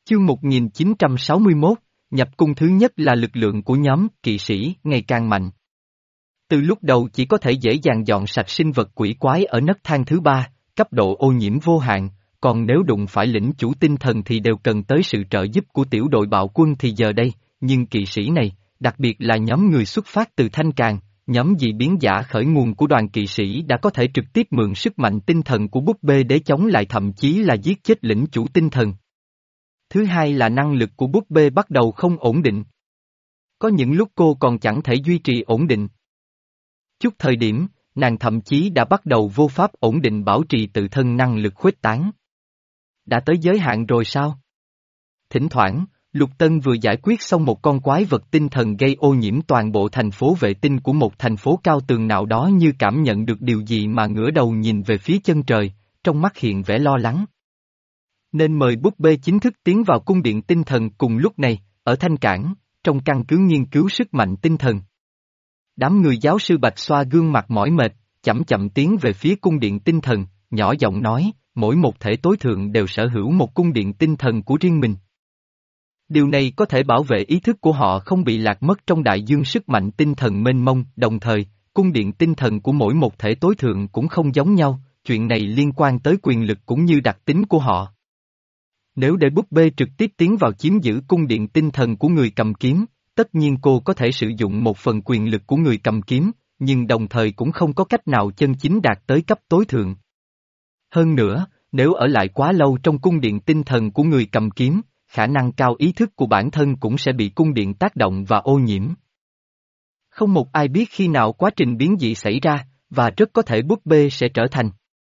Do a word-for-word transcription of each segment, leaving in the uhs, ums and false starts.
Chương một nghìn chín trăm sáu mươi mốt, nhập cung thứ nhất là lực lượng của nhóm kỵ sĩ ngày càng mạnh. Từ lúc đầu chỉ có thể dễ dàng dọn sạch sinh vật quỷ quái ở nấc thang thứ ba, cấp độ ô nhiễm vô hạn, còn nếu đụng phải lĩnh chủ tinh thần thì đều cần tới sự trợ giúp của tiểu đội bạo quân thì giờ đây, nhưng kỵ sĩ này, đặc biệt là nhóm người xuất phát từ Thanh Càn, nhóm dị biến giả khởi nguồn của đoàn kỵ sĩ đã có thể trực tiếp mượn sức mạnh tinh thần của búp bê để chống lại thậm chí là giết chết lĩnh chủ tinh thần. Thứ hai là năng lực của búp bê bắt đầu không ổn định. Có những lúc cô còn chẳng thể duy trì ổn định. Chút thời điểm, nàng thậm chí đã bắt đầu vô pháp ổn định bảo trì tự thân năng lực khuếch tán. Đã tới giới hạn rồi sao? Thỉnh thoảng, Lục Tân vừa giải quyết xong một con quái vật tinh thần gây ô nhiễm toàn bộ thành phố vệ tinh của một thành phố cao tường nào đó như cảm nhận được điều gì mà ngửa đầu nhìn về phía chân trời, trong mắt hiện vẻ lo lắng. Nên mời búp bê chính thức tiến vào cung điện tinh thần cùng lúc này, ở Thanh Cảng, trong căn cứ nghiên cứu sức mạnh tinh thần. Đám người giáo sư Bạch xoa gương mặt mỏi mệt, chậm chậm tiến về phía cung điện tinh thần, nhỏ giọng nói, mỗi một thể tối thượng đều sở hữu một cung điện tinh thần của riêng mình. Điều này có thể bảo vệ ý thức của họ không bị lạc mất trong đại dương sức mạnh tinh thần mênh mông, đồng thời, cung điện tinh thần của mỗi một thể tối thượng cũng không giống nhau, chuyện này liên quan tới quyền lực cũng như đặc tính của họ. Nếu để búp bê trực tiếp tiến vào chiếm giữ cung điện tinh thần của người cầm kiếm, tất nhiên cô có thể sử dụng một phần quyền lực của người cầm kiếm, nhưng đồng thời cũng không có cách nào chân chính đạt tới cấp tối thượng. Hơn nữa, nếu ở lại quá lâu trong cung điện tinh thần của người cầm kiếm, khả năng cao ý thức của bản thân cũng sẽ bị cung điện tác động và ô nhiễm. Không một ai biết khi nào quá trình biến dị xảy ra, và rất có thể búp bê sẽ trở thành.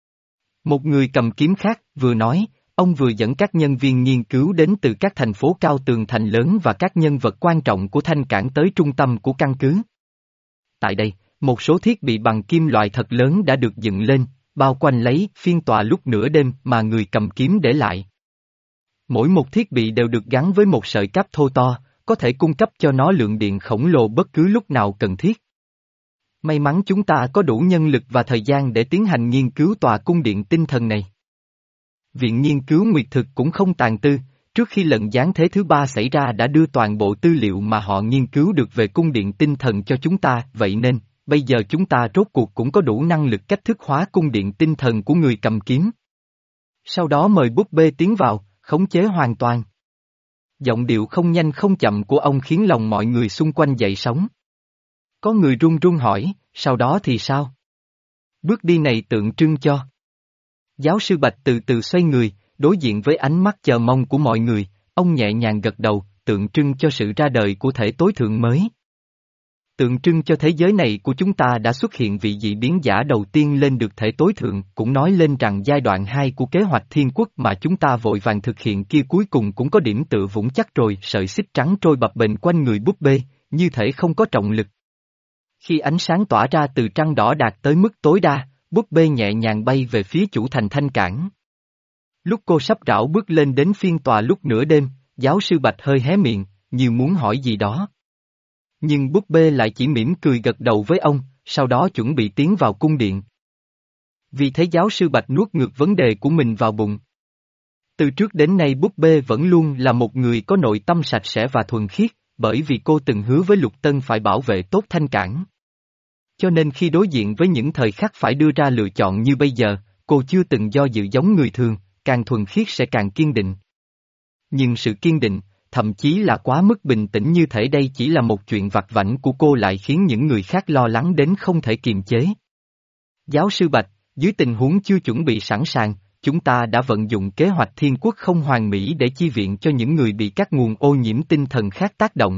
Một người cầm kiếm khác vừa nói, ông vừa dẫn các nhân viên nghiên cứu đến từ các thành phố cao tường thành lớn và các nhân vật quan trọng của Thanh Cảng tới trung tâm của căn cứ. Tại đây, một số thiết bị bằng kim loại thật lớn đã được dựng lên, bao quanh lấy phiên tòa lúc nửa đêm mà người cầm kiếm để lại. Mỗi một thiết bị đều được gắn với một sợi cáp thô to, có thể cung cấp cho nó lượng điện khổng lồ bất cứ lúc nào cần thiết. May mắn chúng ta có đủ nhân lực và thời gian để tiến hành nghiên cứu tòa cung điện tinh thần này. Viện nghiên cứu Nguyệt Thực cũng không tàn tư, trước khi lần giáng thế thứ ba xảy ra đã đưa toàn bộ tư liệu mà họ nghiên cứu được về cung điện tinh thần cho chúng ta, vậy nên, bây giờ chúng ta rốt cuộc cũng có đủ năng lực cách thức hóa cung điện tinh thần của người cầm kiếm. Sau đó mời búp bê tiến vào, khống chế hoàn toàn. Giọng điệu không nhanh không chậm của ông khiến lòng mọi người xung quanh dậy sóng. Có người run run hỏi, sau đó thì sao? Bước đi này tượng trưng cho. Giáo sư Bạch từ từ xoay người, đối diện với ánh mắt chờ mong của mọi người, ông nhẹ nhàng gật đầu, tượng trưng cho sự ra đời của thể tối thượng mới. Tượng trưng cho thế giới này của chúng ta đã xuất hiện vị dị biến giả đầu tiên lên được thể tối thượng, cũng nói lên rằng giai đoạn hai của kế hoạch thiên quốc mà chúng ta vội vàng thực hiện kia cuối cùng cũng có điểm tựa vững chắc rồi, sợi xích trắng trôi bập bềnh quanh người búp bê, như thể không có trọng lực. Khi ánh sáng tỏa ra từ trăng đỏ đạt tới mức tối đa, búp bê nhẹ nhàng bay về phía chủ thành Thanh Cảng. Lúc cô sắp rảo bước lên đến phiên tòa lúc nửa đêm, giáo sư Bạch hơi hé miệng, như muốn hỏi gì đó. Nhưng búp bê lại chỉ mỉm cười gật đầu với ông, sau đó chuẩn bị tiến vào cung điện. Vì thế giáo sư Bạch nuốt ngược vấn đề của mình vào bụng. Từ trước đến nay búp bê vẫn luôn là một người có nội tâm sạch sẽ và thuần khiết, bởi vì cô từng hứa với Lục Tân phải bảo vệ tốt Thanh Cảng. Cho nên khi đối diện với những thời khắc phải đưa ra lựa chọn như bây giờ, cô chưa từng do dự giống người thường, càng thuần khiết sẽ càng kiên định. Nhưng sự kiên định, thậm chí là quá mức bình tĩnh như thể đây chỉ là một chuyện vặt vãnh của cô lại khiến những người khác lo lắng đến không thể kiềm chế. Giáo sư Bạch, dưới tình huống chưa chuẩn bị sẵn sàng, chúng ta đã vận dụng kế hoạch thiên quốc không hoàn mỹ để chi viện cho những người bị các nguồn ô nhiễm tinh thần khác tác động.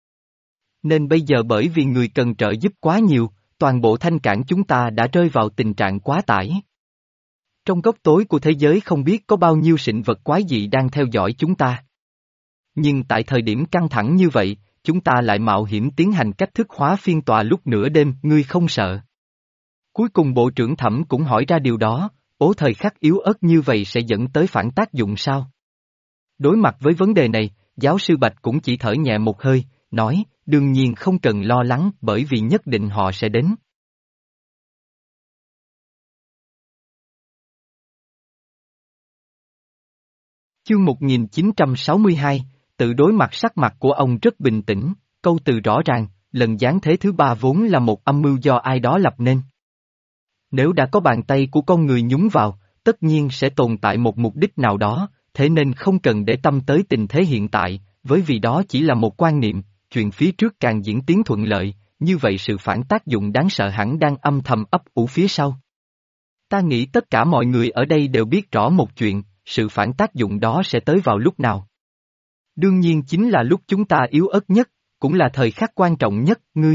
Nên bây giờ bởi vì người cần trợ giúp quá nhiều, toàn bộ Thanh Cảng chúng ta đã rơi vào tình trạng quá tải. Trong góc tối của thế giới không biết có bao nhiêu sinh vật quái dị đang theo dõi chúng ta. Nhưng tại thời điểm căng thẳng như vậy, chúng ta lại mạo hiểm tiến hành cách thức hóa phiên tòa lúc nửa đêm, ngươi không sợ. Cuối cùng Bộ trưởng Thẩm cũng hỏi ra điều đó, ố thời khắc yếu ớt như vậy sẽ dẫn tới phản tác dụng sao? Đối mặt với vấn đề này, giáo sư Bạch cũng chỉ thở nhẹ một hơi, nói, đương nhiên không cần lo lắng bởi vì nhất định họ sẽ đến. Chương một nghìn chín trăm sáu mươi hai, tự đối mặt sắc mặt của ông rất bình tĩnh, câu từ rõ ràng, lần giáng thế thứ ba vốn là một âm mưu do ai đó lập nên. Nếu đã có bàn tay của con người nhúng vào, tất nhiên sẽ tồn tại một mục đích nào đó, thế nên không cần để tâm tới tình thế hiện tại, với vì đó chỉ là một quan niệm, chuyện phía trước càng diễn tiến thuận lợi, như vậy sự phản tác dụng đáng sợ hẳn đang âm thầm ấp ủ phía sau. Ta nghĩ tất cả mọi người ở đây đều biết rõ một chuyện, sự phản tác dụng đó sẽ tới vào lúc nào. Đương nhiên chính là lúc chúng ta yếu ớt nhất, cũng là thời khắc quan trọng nhất, ngươi.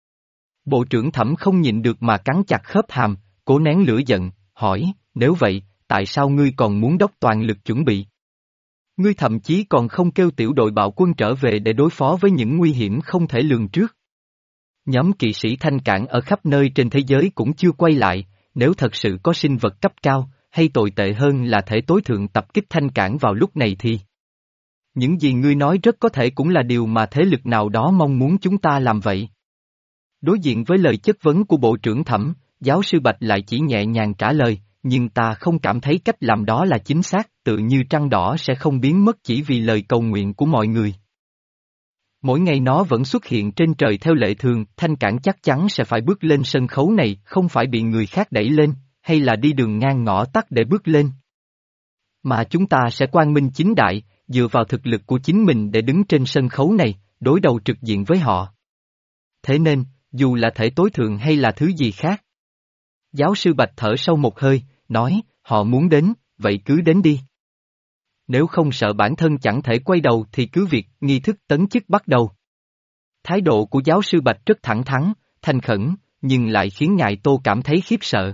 Bộ trưởng Thẩm không nhịn được mà cắn chặt khớp hàm, cố nén lửa giận, hỏi, nếu vậy, tại sao ngươi còn muốn đốc toàn lực chuẩn bị? Ngươi thậm chí còn không kêu tiểu đội bạo quân trở về để đối phó với những nguy hiểm không thể lường trước. Nhóm kỵ sĩ thanh cảng ở khắp nơi trên thế giới cũng chưa quay lại, nếu thật sự có sinh vật cấp cao, hay tồi tệ hơn là thể tối thượng tập kích thanh cảng vào lúc này thì... Những gì ngươi nói rất có thể cũng là điều mà thế lực nào đó mong muốn chúng ta làm vậy. Đối diện với lời chất vấn của Bộ trưởng Thẩm, giáo sư Bạch lại chỉ nhẹ nhàng trả lời, nhưng ta không cảm thấy cách làm đó là chính xác, tự như trăng đỏ sẽ không biến mất chỉ vì lời cầu nguyện của mọi người. Mỗi ngày nó vẫn xuất hiện trên trời theo lệ thường, thanh cảng chắc chắn sẽ phải bước lên sân khấu này, không phải bị người khác đẩy lên, hay là đi đường ngang ngõ tắt để bước lên. Mà chúng ta sẽ quang minh chính đại, dựa vào thực lực của chính mình để đứng trên sân khấu này, đối đầu trực diện với họ. Thế nên, dù là thể tối thượng hay là thứ gì khác. Giáo sư Bạch thở sâu một hơi, nói, họ muốn đến, vậy cứ đến đi. Nếu không sợ bản thân chẳng thể quay đầu thì cứ việc nghi thức tấn chức bắt đầu. Thái độ của giáo sư Bạch rất thẳng thắn, thành khẩn, nhưng lại khiến ngài Tô cảm thấy khiếp sợ.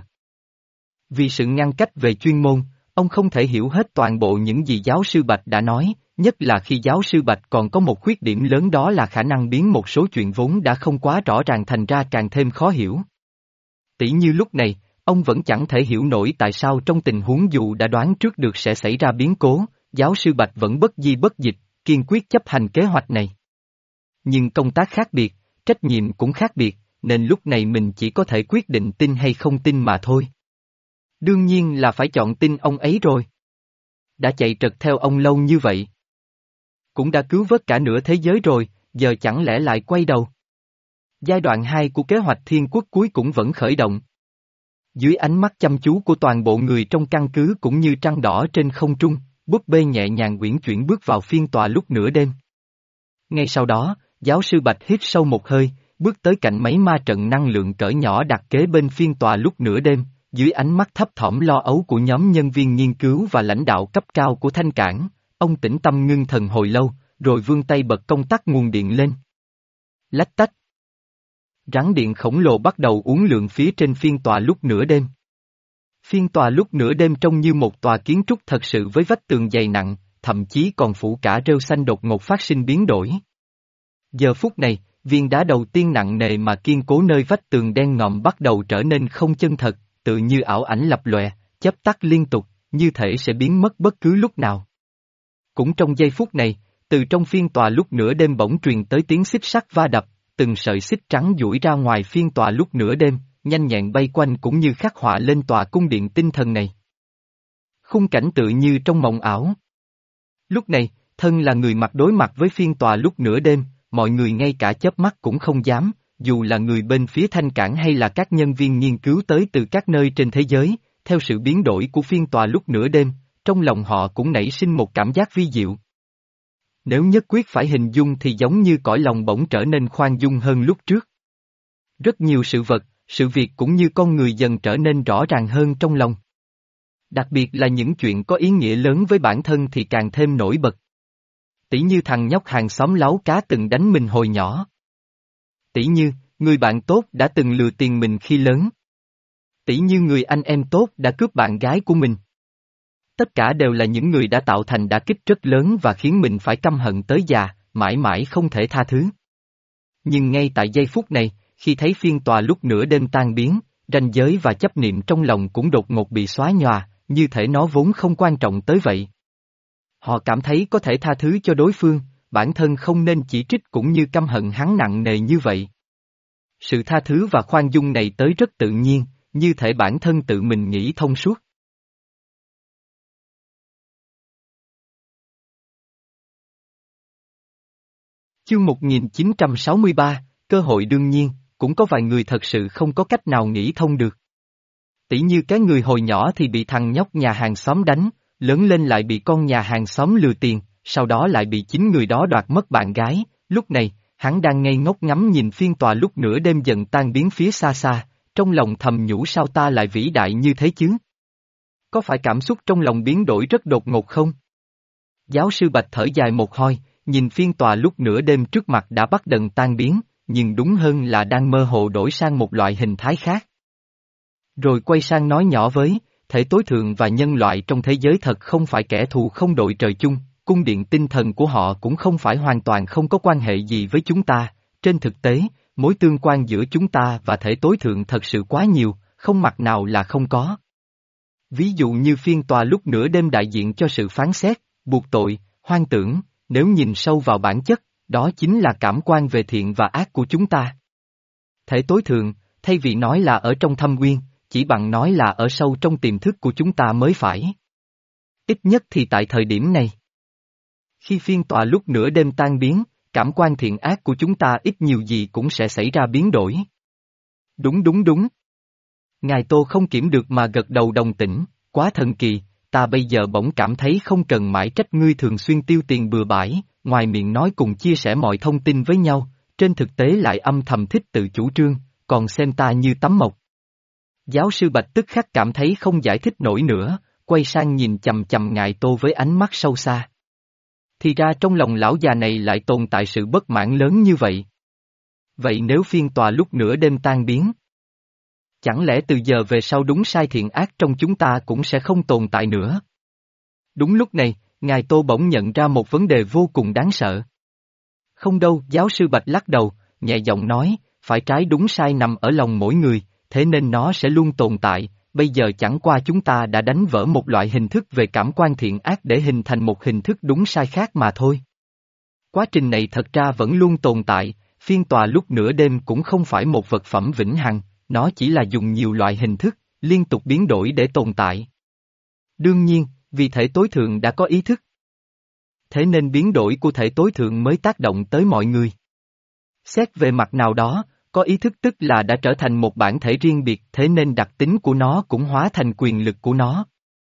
Vì sự ngăn cách về chuyên môn, ông không thể hiểu hết toàn bộ những gì giáo sư Bạch đã nói, nhất là khi giáo sư Bạch còn có một khuyết điểm lớn, đó là khả năng biến một số chuyện vốn đã không quá rõ ràng thành ra càng thêm khó hiểu. Tỉ như lúc này, ông vẫn chẳng thể hiểu nổi tại sao trong tình huống dù đã đoán trước được sẽ xảy ra biến cố, giáo sư Bạch vẫn bất di bất dịch, kiên quyết chấp hành kế hoạch này. Nhưng công tác khác biệt, trách nhiệm cũng khác biệt, nên lúc này mình chỉ có thể quyết định tin hay không tin mà thôi. Đương nhiên là phải chọn tin ông ấy rồi. Đã chạy trật theo ông lâu như vậy. Cũng đã cứu vớt cả nửa thế giới rồi, giờ chẳng lẽ lại quay đầu. Giai đoạn hai của kế hoạch thiên quốc cuối cũng vẫn khởi động. Dưới ánh mắt chăm chú của toàn bộ người trong căn cứ cũng như trăng đỏ trên không trung, búp bê nhẹ nhàng uyển chuyển bước vào phiên tòa lúc nửa đêm. Ngay sau đó, giáo sư Bạch hít sâu một hơi, bước tới cạnh máy ma trận năng lượng cỡ nhỏ đặt kế bên phiên tòa lúc nửa đêm, dưới ánh mắt thấp thỏm lo âu của nhóm nhân viên nghiên cứu và lãnh đạo cấp cao của Thanh Cảng, ông tĩnh tâm ngưng thần hồi lâu, rồi vươn tay bật công tắc nguồn điện lên. Lách tách. Rắn điện khổng lồ bắt đầu uốn lượn phía trên phiên tòa lúc nửa đêm. Phiên tòa lúc nửa đêm trông như một tòa kiến trúc thật sự với vách tường dày nặng, thậm chí còn phủ cả rêu xanh đột ngột phát sinh biến đổi. Giờ phút này, viên đá đầu tiên nặng nề mà kiên cố nơi vách tường đen ngòm bắt đầu trở nên không chân thật, tự như ảo ảnh lập lòe, chớp tắt liên tục, như thể sẽ biến mất bất cứ lúc nào. Cũng trong giây phút này, từ trong phiên tòa lúc nửa đêm bỗng truyền tới tiếng xích sắt va đập, từng sợi xích trắng duỗi ra ngoài phiên tòa lúc nửa đêm, nhanh nhẹn bay quanh cũng như khắc họa lên tòa cung điện tinh thần này. Khung cảnh tự như trong mộng ảo. Lúc này, thân là người mặt đối mặt với phiên tòa lúc nửa đêm, mọi người ngay cả chớp mắt cũng không dám, dù là người bên phía Thanh Cảng hay là các nhân viên nghiên cứu tới từ các nơi trên thế giới, theo sự biến đổi của phiên tòa lúc nửa đêm, trong lòng họ cũng nảy sinh một cảm giác vi diệu. Nếu nhất quyết phải hình dung thì giống như cõi lòng bỗng trở nên khoan dung hơn lúc trước. Rất nhiều sự vật, sự việc cũng như con người dần trở nên rõ ràng hơn trong lòng. Đặc biệt là những chuyện có ý nghĩa lớn với bản thân thì càng thêm nổi bật. Tỉ như thằng nhóc hàng xóm láu cá từng đánh mình hồi nhỏ. Tỉ như, người bạn tốt đã từng lừa tiền mình khi lớn. Tỉ như người anh em tốt đã cướp bạn gái của mình. Tất cả đều là những người đã tạo thành đả kích rất lớn và khiến mình phải căm hận tới già, mãi mãi không thể tha thứ. Nhưng ngay tại giây phút này, khi thấy phiên tòa lúc nửa đêm tan biến, ranh giới và chấp niệm trong lòng cũng đột ngột bị xóa nhòa, như thể nó vốn không quan trọng tới vậy. Họ cảm thấy có thể tha thứ cho đối phương, bản thân không nên chỉ trích cũng như căm hận hắn nặng nề như vậy. Sự tha thứ và khoan dung này tới rất tự nhiên, như thể bản thân tự mình nghĩ thông suốt. Chương một nghìn chín trăm sáu mươi ba, cơ hội đương nhiên, cũng có vài người thật sự không có cách nào nghĩ thông được. Tỷ như cái người hồi nhỏ thì bị thằng nhóc nhà hàng xóm đánh, lớn lên lại bị con nhà hàng xóm lừa tiền, sau đó lại bị chính người đó đoạt mất bạn gái, lúc này, hắn đang ngây ngốc ngắm nhìn phiên tòa lúc nửa đêm dần tan biến phía xa xa, trong lòng thầm nhủ sao ta lại vĩ đại như thế chứ? Có phải cảm xúc trong lòng biến đổi rất đột ngột không? Giáo sư Bạch thở dài một hơi, nhìn phiên tòa lúc nửa đêm trước mặt đã bắt đầu tan biến, nhưng đúng hơn là đang mơ hồ đổi sang một loại hình thái khác. Rồi quay sang nói nhỏ với, thể tối thượng và nhân loại trong thế giới thật không phải kẻ thù không đội trời chung, cung điện tinh thần của họ cũng không phải hoàn toàn không có quan hệ gì với chúng ta, trên thực tế, mối tương quan giữa chúng ta và thể tối thượng thật sự quá nhiều, không mặt nào là không có. Ví dụ như phiên tòa lúc nửa đêm đại diện cho sự phán xét, buộc tội, hoang tưởng, nếu nhìn sâu vào bản chất, đó chính là cảm quan về thiện và ác của chúng ta. Thể tối thượng, thay vì nói là ở trong thâm uyên, chỉ bằng nói là ở sâu trong tiềm thức của chúng ta mới phải. Ít nhất thì tại thời điểm này. Khi phiên tòa lúc nửa đêm tan biến, cảm quan thiện ác của chúng ta ít nhiều gì cũng sẽ xảy ra biến đổi. Đúng đúng đúng. Ngài Tô không kiểm được mà gật đầu đồng tình, quá thần kỳ, ta bây giờ bỗng cảm thấy không cần mãi trách ngươi thường xuyên tiêu tiền bừa bãi, ngoài miệng nói cùng chia sẻ mọi thông tin với nhau, trên thực tế lại âm thầm thích tự chủ trương, còn xem ta như tấm mộc. Giáo sư Bạch tức khắc cảm thấy không giải thích nổi nữa, quay sang nhìn chầm chầm Ngài Tô với ánh mắt sâu xa. Thì ra trong lòng lão già này lại tồn tại sự bất mãn lớn như vậy. Vậy nếu phiên tòa lúc nửa đêm tan biến? Chẳng lẽ từ giờ về sau đúng sai thiện ác trong chúng ta cũng sẽ không tồn tại nữa? Đúng lúc này, Ngài Tô bỗng nhận ra một vấn đề vô cùng đáng sợ. Không đâu, giáo sư Bạch lắc đầu, nhẹ giọng nói, phải trái đúng sai nằm ở lòng mỗi người, thế nên nó sẽ luôn tồn tại, bây giờ chẳng qua chúng ta đã đánh vỡ một loại hình thức về cảm quan thiện ác để hình thành một hình thức đúng sai khác mà thôi. Quá trình này thật ra vẫn luôn tồn tại, phiên tòa lúc nửa đêm cũng không phải một vật phẩm vĩnh hằng, nó chỉ là dùng nhiều loại hình thức, liên tục biến đổi để tồn tại. Đương nhiên, vì thể tối thượng đã có ý thức. Thế nên biến đổi của thể tối thượng mới tác động tới mọi người. Xét về mặt nào đó, có ý thức tức là đã trở thành một bản thể riêng biệt, thế nên đặc tính của nó cũng hóa thành quyền lực của nó.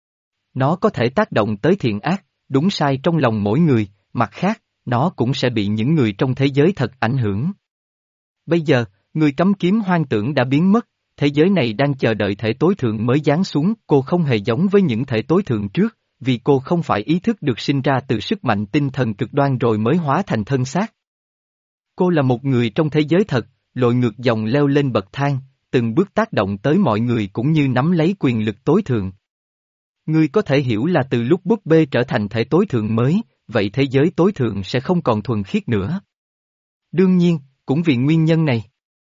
Nó có thể tác động tới thiện ác, đúng sai trong lòng mỗi người, mặt khác, nó cũng sẽ bị những người trong thế giới thật ảnh hưởng. Bây giờ, người cấm kiếm hoang tưởng đã biến mất, thế giới này đang chờ đợi thể tối thượng mới giáng xuống, cô không hề giống với những thể tối thượng trước, vì cô không phải ý thức được sinh ra từ sức mạnh tinh thần cực đoan rồi mới hóa thành thân xác. Cô là một người trong thế giới thật, lội ngược dòng leo lên bậc thang, từng bước tác động tới mọi người cũng như nắm lấy quyền lực tối thượng. Ngươi có thể hiểu là từ lúc búp bê trở thành thể tối thượng mới, vậy thế giới tối thượng sẽ không còn thuần khiết nữa. Đương nhiên, cũng vì nguyên nhân này.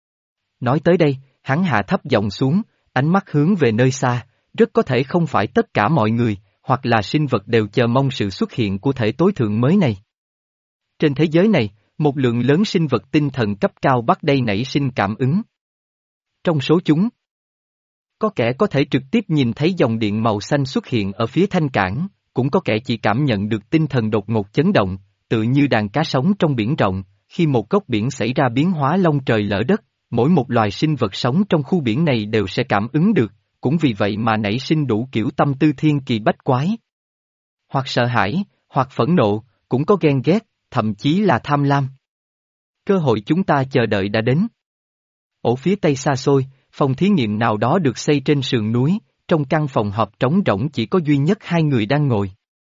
Nói tới đây, hắn hạ thấp giọng xuống, ánh mắt hướng về nơi xa, rất có thể không phải tất cả mọi người, hoặc là sinh vật đều chờ mong sự xuất hiện của thể tối thượng mới này. Trên thế giới này, một lượng lớn sinh vật tinh thần cấp cao bắt đây nảy sinh cảm ứng. Trong số chúng, có kẻ có thể trực tiếp nhìn thấy dòng điện màu xanh xuất hiện ở phía thanh cảng, cũng có kẻ chỉ cảm nhận được tinh thần đột ngột chấn động, tự như đàn cá sống trong biển rộng, khi một góc biển xảy ra biến hóa long trời lỡ đất, mỗi một loài sinh vật sống trong khu biển này đều sẽ cảm ứng được, cũng vì vậy mà nảy sinh đủ kiểu tâm tư thiên kỳ bách quái. Hoặc sợ hãi, hoặc phẫn nộ, cũng có ghen ghét, thậm chí là tham lam. Cơ hội chúng ta chờ đợi đã đến. Ở phía tây xa xôi, phòng thí nghiệm nào đó được xây trên sườn núi, trong căn phòng họp trống rỗng chỉ có duy nhất hai người đang ngồi.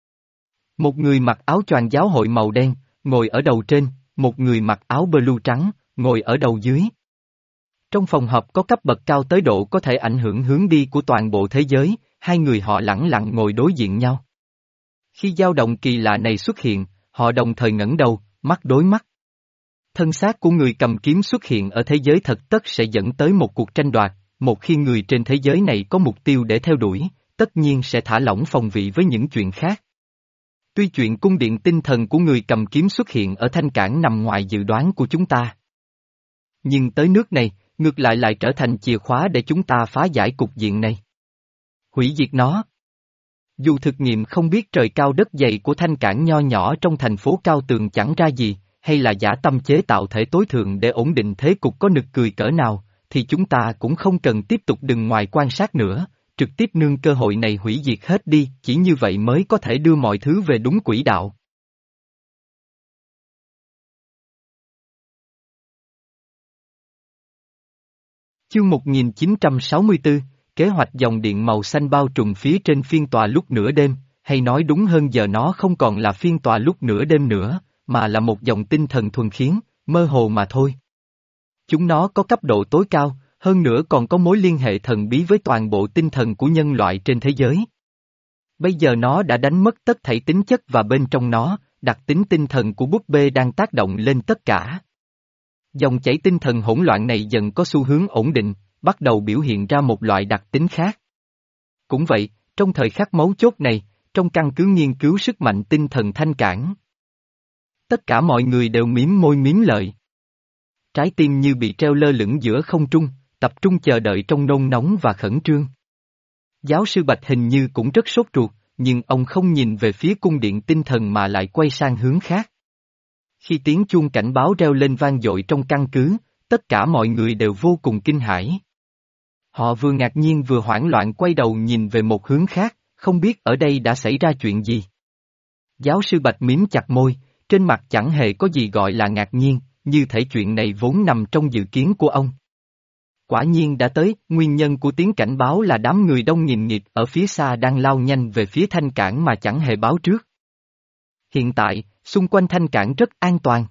Một người mặc áo choàng giáo hội màu đen, ngồi ở đầu trên, một người mặc áo blue trắng, ngồi ở đầu dưới. Trong phòng họp có cấp bậc cao tới độ có thể ảnh hưởng hướng đi của toàn bộ thế giới, hai người họ lẳng lặng ngồi đối diện nhau. Khi dao động kỳ lạ này xuất hiện, họ đồng thời ngẩng đầu, mắt đối mắt. Thân xác của người cầm kiếm xuất hiện ở thế giới thật tất sẽ dẫn tới một cuộc tranh đoạt, một khi người trên thế giới này có mục tiêu để theo đuổi, tất nhiên sẽ thả lỏng phòng vị với những chuyện khác. Tuy chuyện cung điện tinh thần của người cầm kiếm xuất hiện ở thanh cảng nằm ngoài dự đoán của chúng ta. Nhưng tới nước này, ngược lại lại trở thành chìa khóa để chúng ta phá giải cục diện này. Hủy diệt nó. Dù thực nghiệm không biết trời cao đất dày của thanh cảng nho nhỏ trong thành phố cao tường chẳng ra gì, hay là giả tâm chế tạo thể tối thượng để ổn định thế cục có nực cười cỡ nào, thì chúng ta cũng không cần tiếp tục đừng ngoài quan sát nữa, trực tiếp nương cơ hội này hủy diệt hết đi, chỉ như vậy mới có thể đưa mọi thứ về đúng quỹ đạo. Chương một nghìn chín trăm sáu mươi tư, kế hoạch dòng điện màu xanh bao trùm phía trên phiên tòa lúc nửa đêm, hay nói đúng hơn giờ nó không còn là phiên tòa lúc nửa đêm nữa, mà là một dòng tinh thần thuần khiết, mơ hồ mà thôi. Chúng nó có cấp độ tối cao, hơn nữa còn có mối liên hệ thần bí với toàn bộ tinh thần của nhân loại trên thế giới. Bây giờ nó đã đánh mất tất thảy tính chất và bên trong nó, đặc tính tinh thần của búp bê đang tác động lên tất cả. Dòng chảy tinh thần hỗn loạn này dần có xu hướng ổn định, bắt đầu biểu hiện ra một loại đặc tính khác. Cũng vậy, trong thời khắc mấu chốt này, trong căn cứ nghiên cứu sức mạnh tinh thần thanh cản, tất cả mọi người đều miếm môi miếm lợi. Trái tim như bị treo lơ lửng giữa không trung, tập trung chờ đợi trong nôn nóng và khẩn trương. Giáo sư Bạch hình như cũng rất sốt ruột, nhưng ông không nhìn về phía cung điện tinh thần mà lại quay sang hướng khác. Khi tiếng chuông cảnh báo reo lên vang dội trong căn cứ, tất cả mọi người đều vô cùng kinh hãi. Họ vừa ngạc nhiên vừa hoảng loạn quay đầu nhìn về một hướng khác, không biết ở đây đã xảy ra chuyện gì. Giáo sư Bạch mím chặt môi, trên mặt chẳng hề có gì gọi là ngạc nhiên, như thể chuyện này vốn nằm trong dự kiến của ông. Quả nhiên đã tới, nguyên nhân của tiếng cảnh báo là đám người đông nghìn nghịt ở phía xa đang lao nhanh về phía thanh cảng mà chẳng hề báo trước. Hiện tại, xung quanh thanh cảng rất an toàn.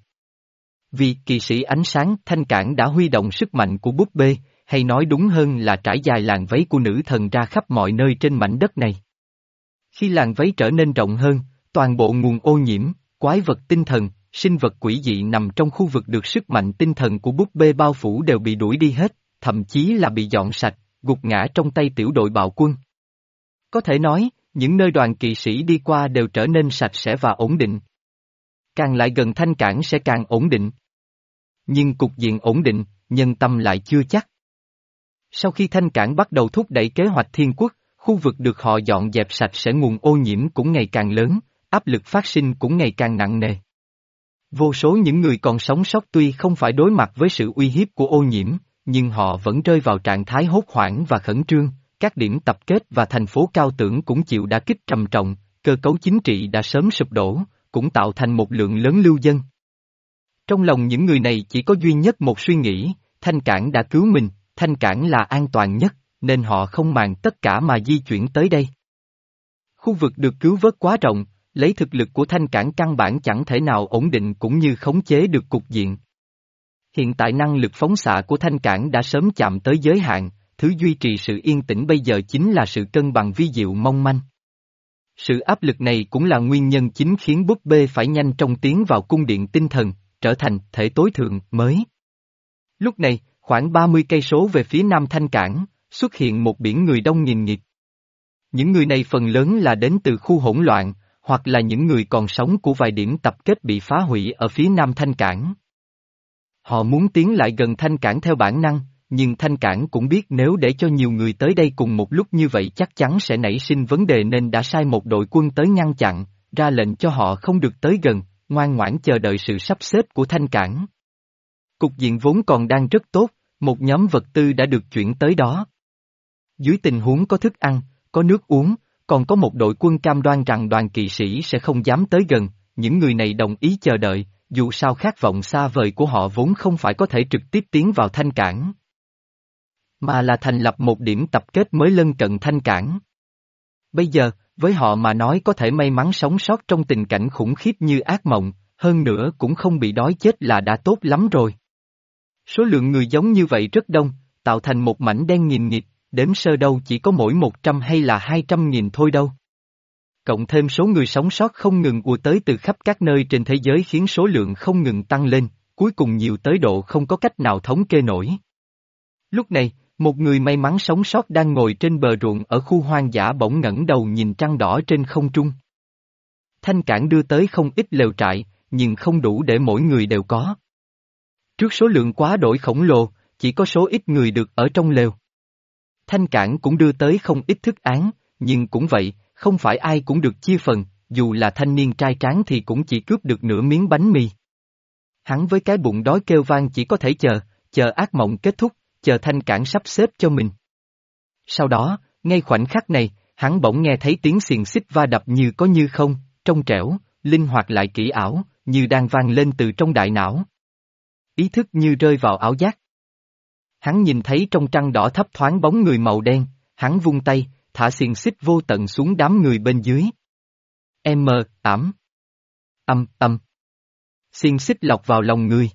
Vì kỳ sĩ ánh sáng thanh cảng đã huy động sức mạnh của búp bê, hay nói đúng hơn là trải dài làn váy của nữ thần ra khắp mọi nơi trên mảnh đất này. Khi làn váy trở nên rộng hơn, toàn bộ nguồn ô nhiễm, quái vật tinh thần, sinh vật quỷ dị nằm trong khu vực được sức mạnh tinh thần của búp bê bao phủ đều bị đuổi đi hết, thậm chí là bị dọn sạch, gục ngã trong tay tiểu đội bạo quân. Có thể nói, những nơi đoàn kỵ sĩ đi qua đều trở nên sạch sẽ và ổn định. Càng lại gần thanh cảng sẽ càng ổn định. Nhưng cục diện ổn định, nhân tâm lại chưa chắc. Sau khi thanh cảng bắt đầu thúc đẩy kế hoạch thiên quốc, khu vực được họ dọn dẹp sạch sẽ nguồn ô nhiễm cũng ngày càng lớn, áp lực phát sinh cũng ngày càng nặng nề. Vô số những người còn sống sót tuy không phải đối mặt với sự uy hiếp của ô nhiễm, nhưng họ vẫn rơi vào trạng thái hốt hoảng và khẩn trương, các điểm tập kết và thành phố cao tưởng cũng chịu đả kích trầm trọng, cơ cấu chính trị đã sớm sụp đổ, cũng tạo thành một lượng lớn lưu dân. Trong lòng những người này chỉ có duy nhất một suy nghĩ, thanh cảng đã cứu mình, thanh cảng là an toàn nhất, nên họ không màng tất cả mà di chuyển tới đây. Khu vực được cứu vớt quá rộng, lấy thực lực của thanh cảng căn bản chẳng thể nào ổn định cũng như khống chế được cục diện. Hiện tại năng lực phóng xạ của thanh cảng đã sớm chạm tới giới hạn, thứ duy trì sự yên tĩnh bây giờ chính là sự cân bằng vi diệu mong manh. Sự áp lực này cũng là nguyên nhân chính khiến búp bê phải nhanh chóng tiến vào cung điện tinh thần, trở thành thể tối thượng mới. Lúc này, khoảng ba mươi cây số về phía nam thanh cảng, xuất hiện một biển người đông nghìn nghịt. Những người này phần lớn là đến từ khu hỗn loạn, hoặc là những người còn sống của vài điểm tập kết bị phá hủy ở phía nam thanh cảng. Họ muốn tiến lại gần thanh cảng theo bản năng, nhưng thanh cảng cũng biết nếu để cho nhiều người tới đây cùng một lúc như vậy chắc chắn sẽ nảy sinh vấn đề nên đã sai một đội quân tới ngăn chặn, ra lệnh cho họ không được tới gần, ngoan ngoãn chờ đợi sự sắp xếp của thanh cảng. Cục diện vốn còn đang rất tốt, một nhóm vật tư đã được chuyển tới đó. Dưới tình huống có thức ăn, có nước uống, còn có một đội quân cam đoan rằng đoàn kỵ sĩ sẽ không dám tới gần, những người này đồng ý chờ đợi, dù sao khát vọng xa vời của họ vốn không phải có thể trực tiếp tiến vào thanh cảng, mà là thành lập một điểm tập kết mới lân cận thanh cảng. Bây giờ, với họ mà nói có thể may mắn sống sót trong tình cảnh khủng khiếp như ác mộng, hơn nữa cũng không bị đói chết là đã tốt lắm rồi. Số lượng người giống như vậy rất đông, tạo thành một mảnh đen nghìn nghịt, đếm sơ đâu chỉ có mỗi một trăm hay là hai trăm nghìn thôi đâu. Cộng thêm số người sống sót không ngừng ùa tới từ khắp các nơi trên thế giới khiến số lượng không ngừng tăng lên, cuối cùng nhiều tới độ không có cách nào thống kê nổi. Lúc này, một người may mắn sống sót đang ngồi trên bờ ruộng ở khu hoang dã bỗng ngẩng đầu nhìn trăng đỏ trên không trung. Thanh cảng đưa tới không ít lều trại, nhưng không đủ để mỗi người đều có. Trước số lượng quá đổi khổng lồ, chỉ có số ít người được ở trong lều. Thanh cảng cũng đưa tới không ít thức án, nhưng cũng vậy, không phải ai cũng được chia phần, dù là thanh niên trai tráng thì cũng chỉ cướp được nửa miếng bánh mì. Hắn với cái bụng đói kêu vang chỉ có thể chờ, chờ ác mộng kết thúc, chờ thanh cảng sắp xếp cho mình. Sau đó, ngay khoảnh khắc này, hắn bỗng nghe thấy tiếng xiềng xích va đập như có như không, trong trẻo, linh hoạt lại kỳ ảo, như đang vang lên từ trong đại não. Ý thức như rơi vào ảo giác. Hắn nhìn thấy trong trăng đỏ thấp thoáng bóng người màu đen, hắn vung tay, thả xiềng xích vô tận xuống đám người bên dưới. M, ảm. Âm, âm. Xiềng xích lọc vào lòng người.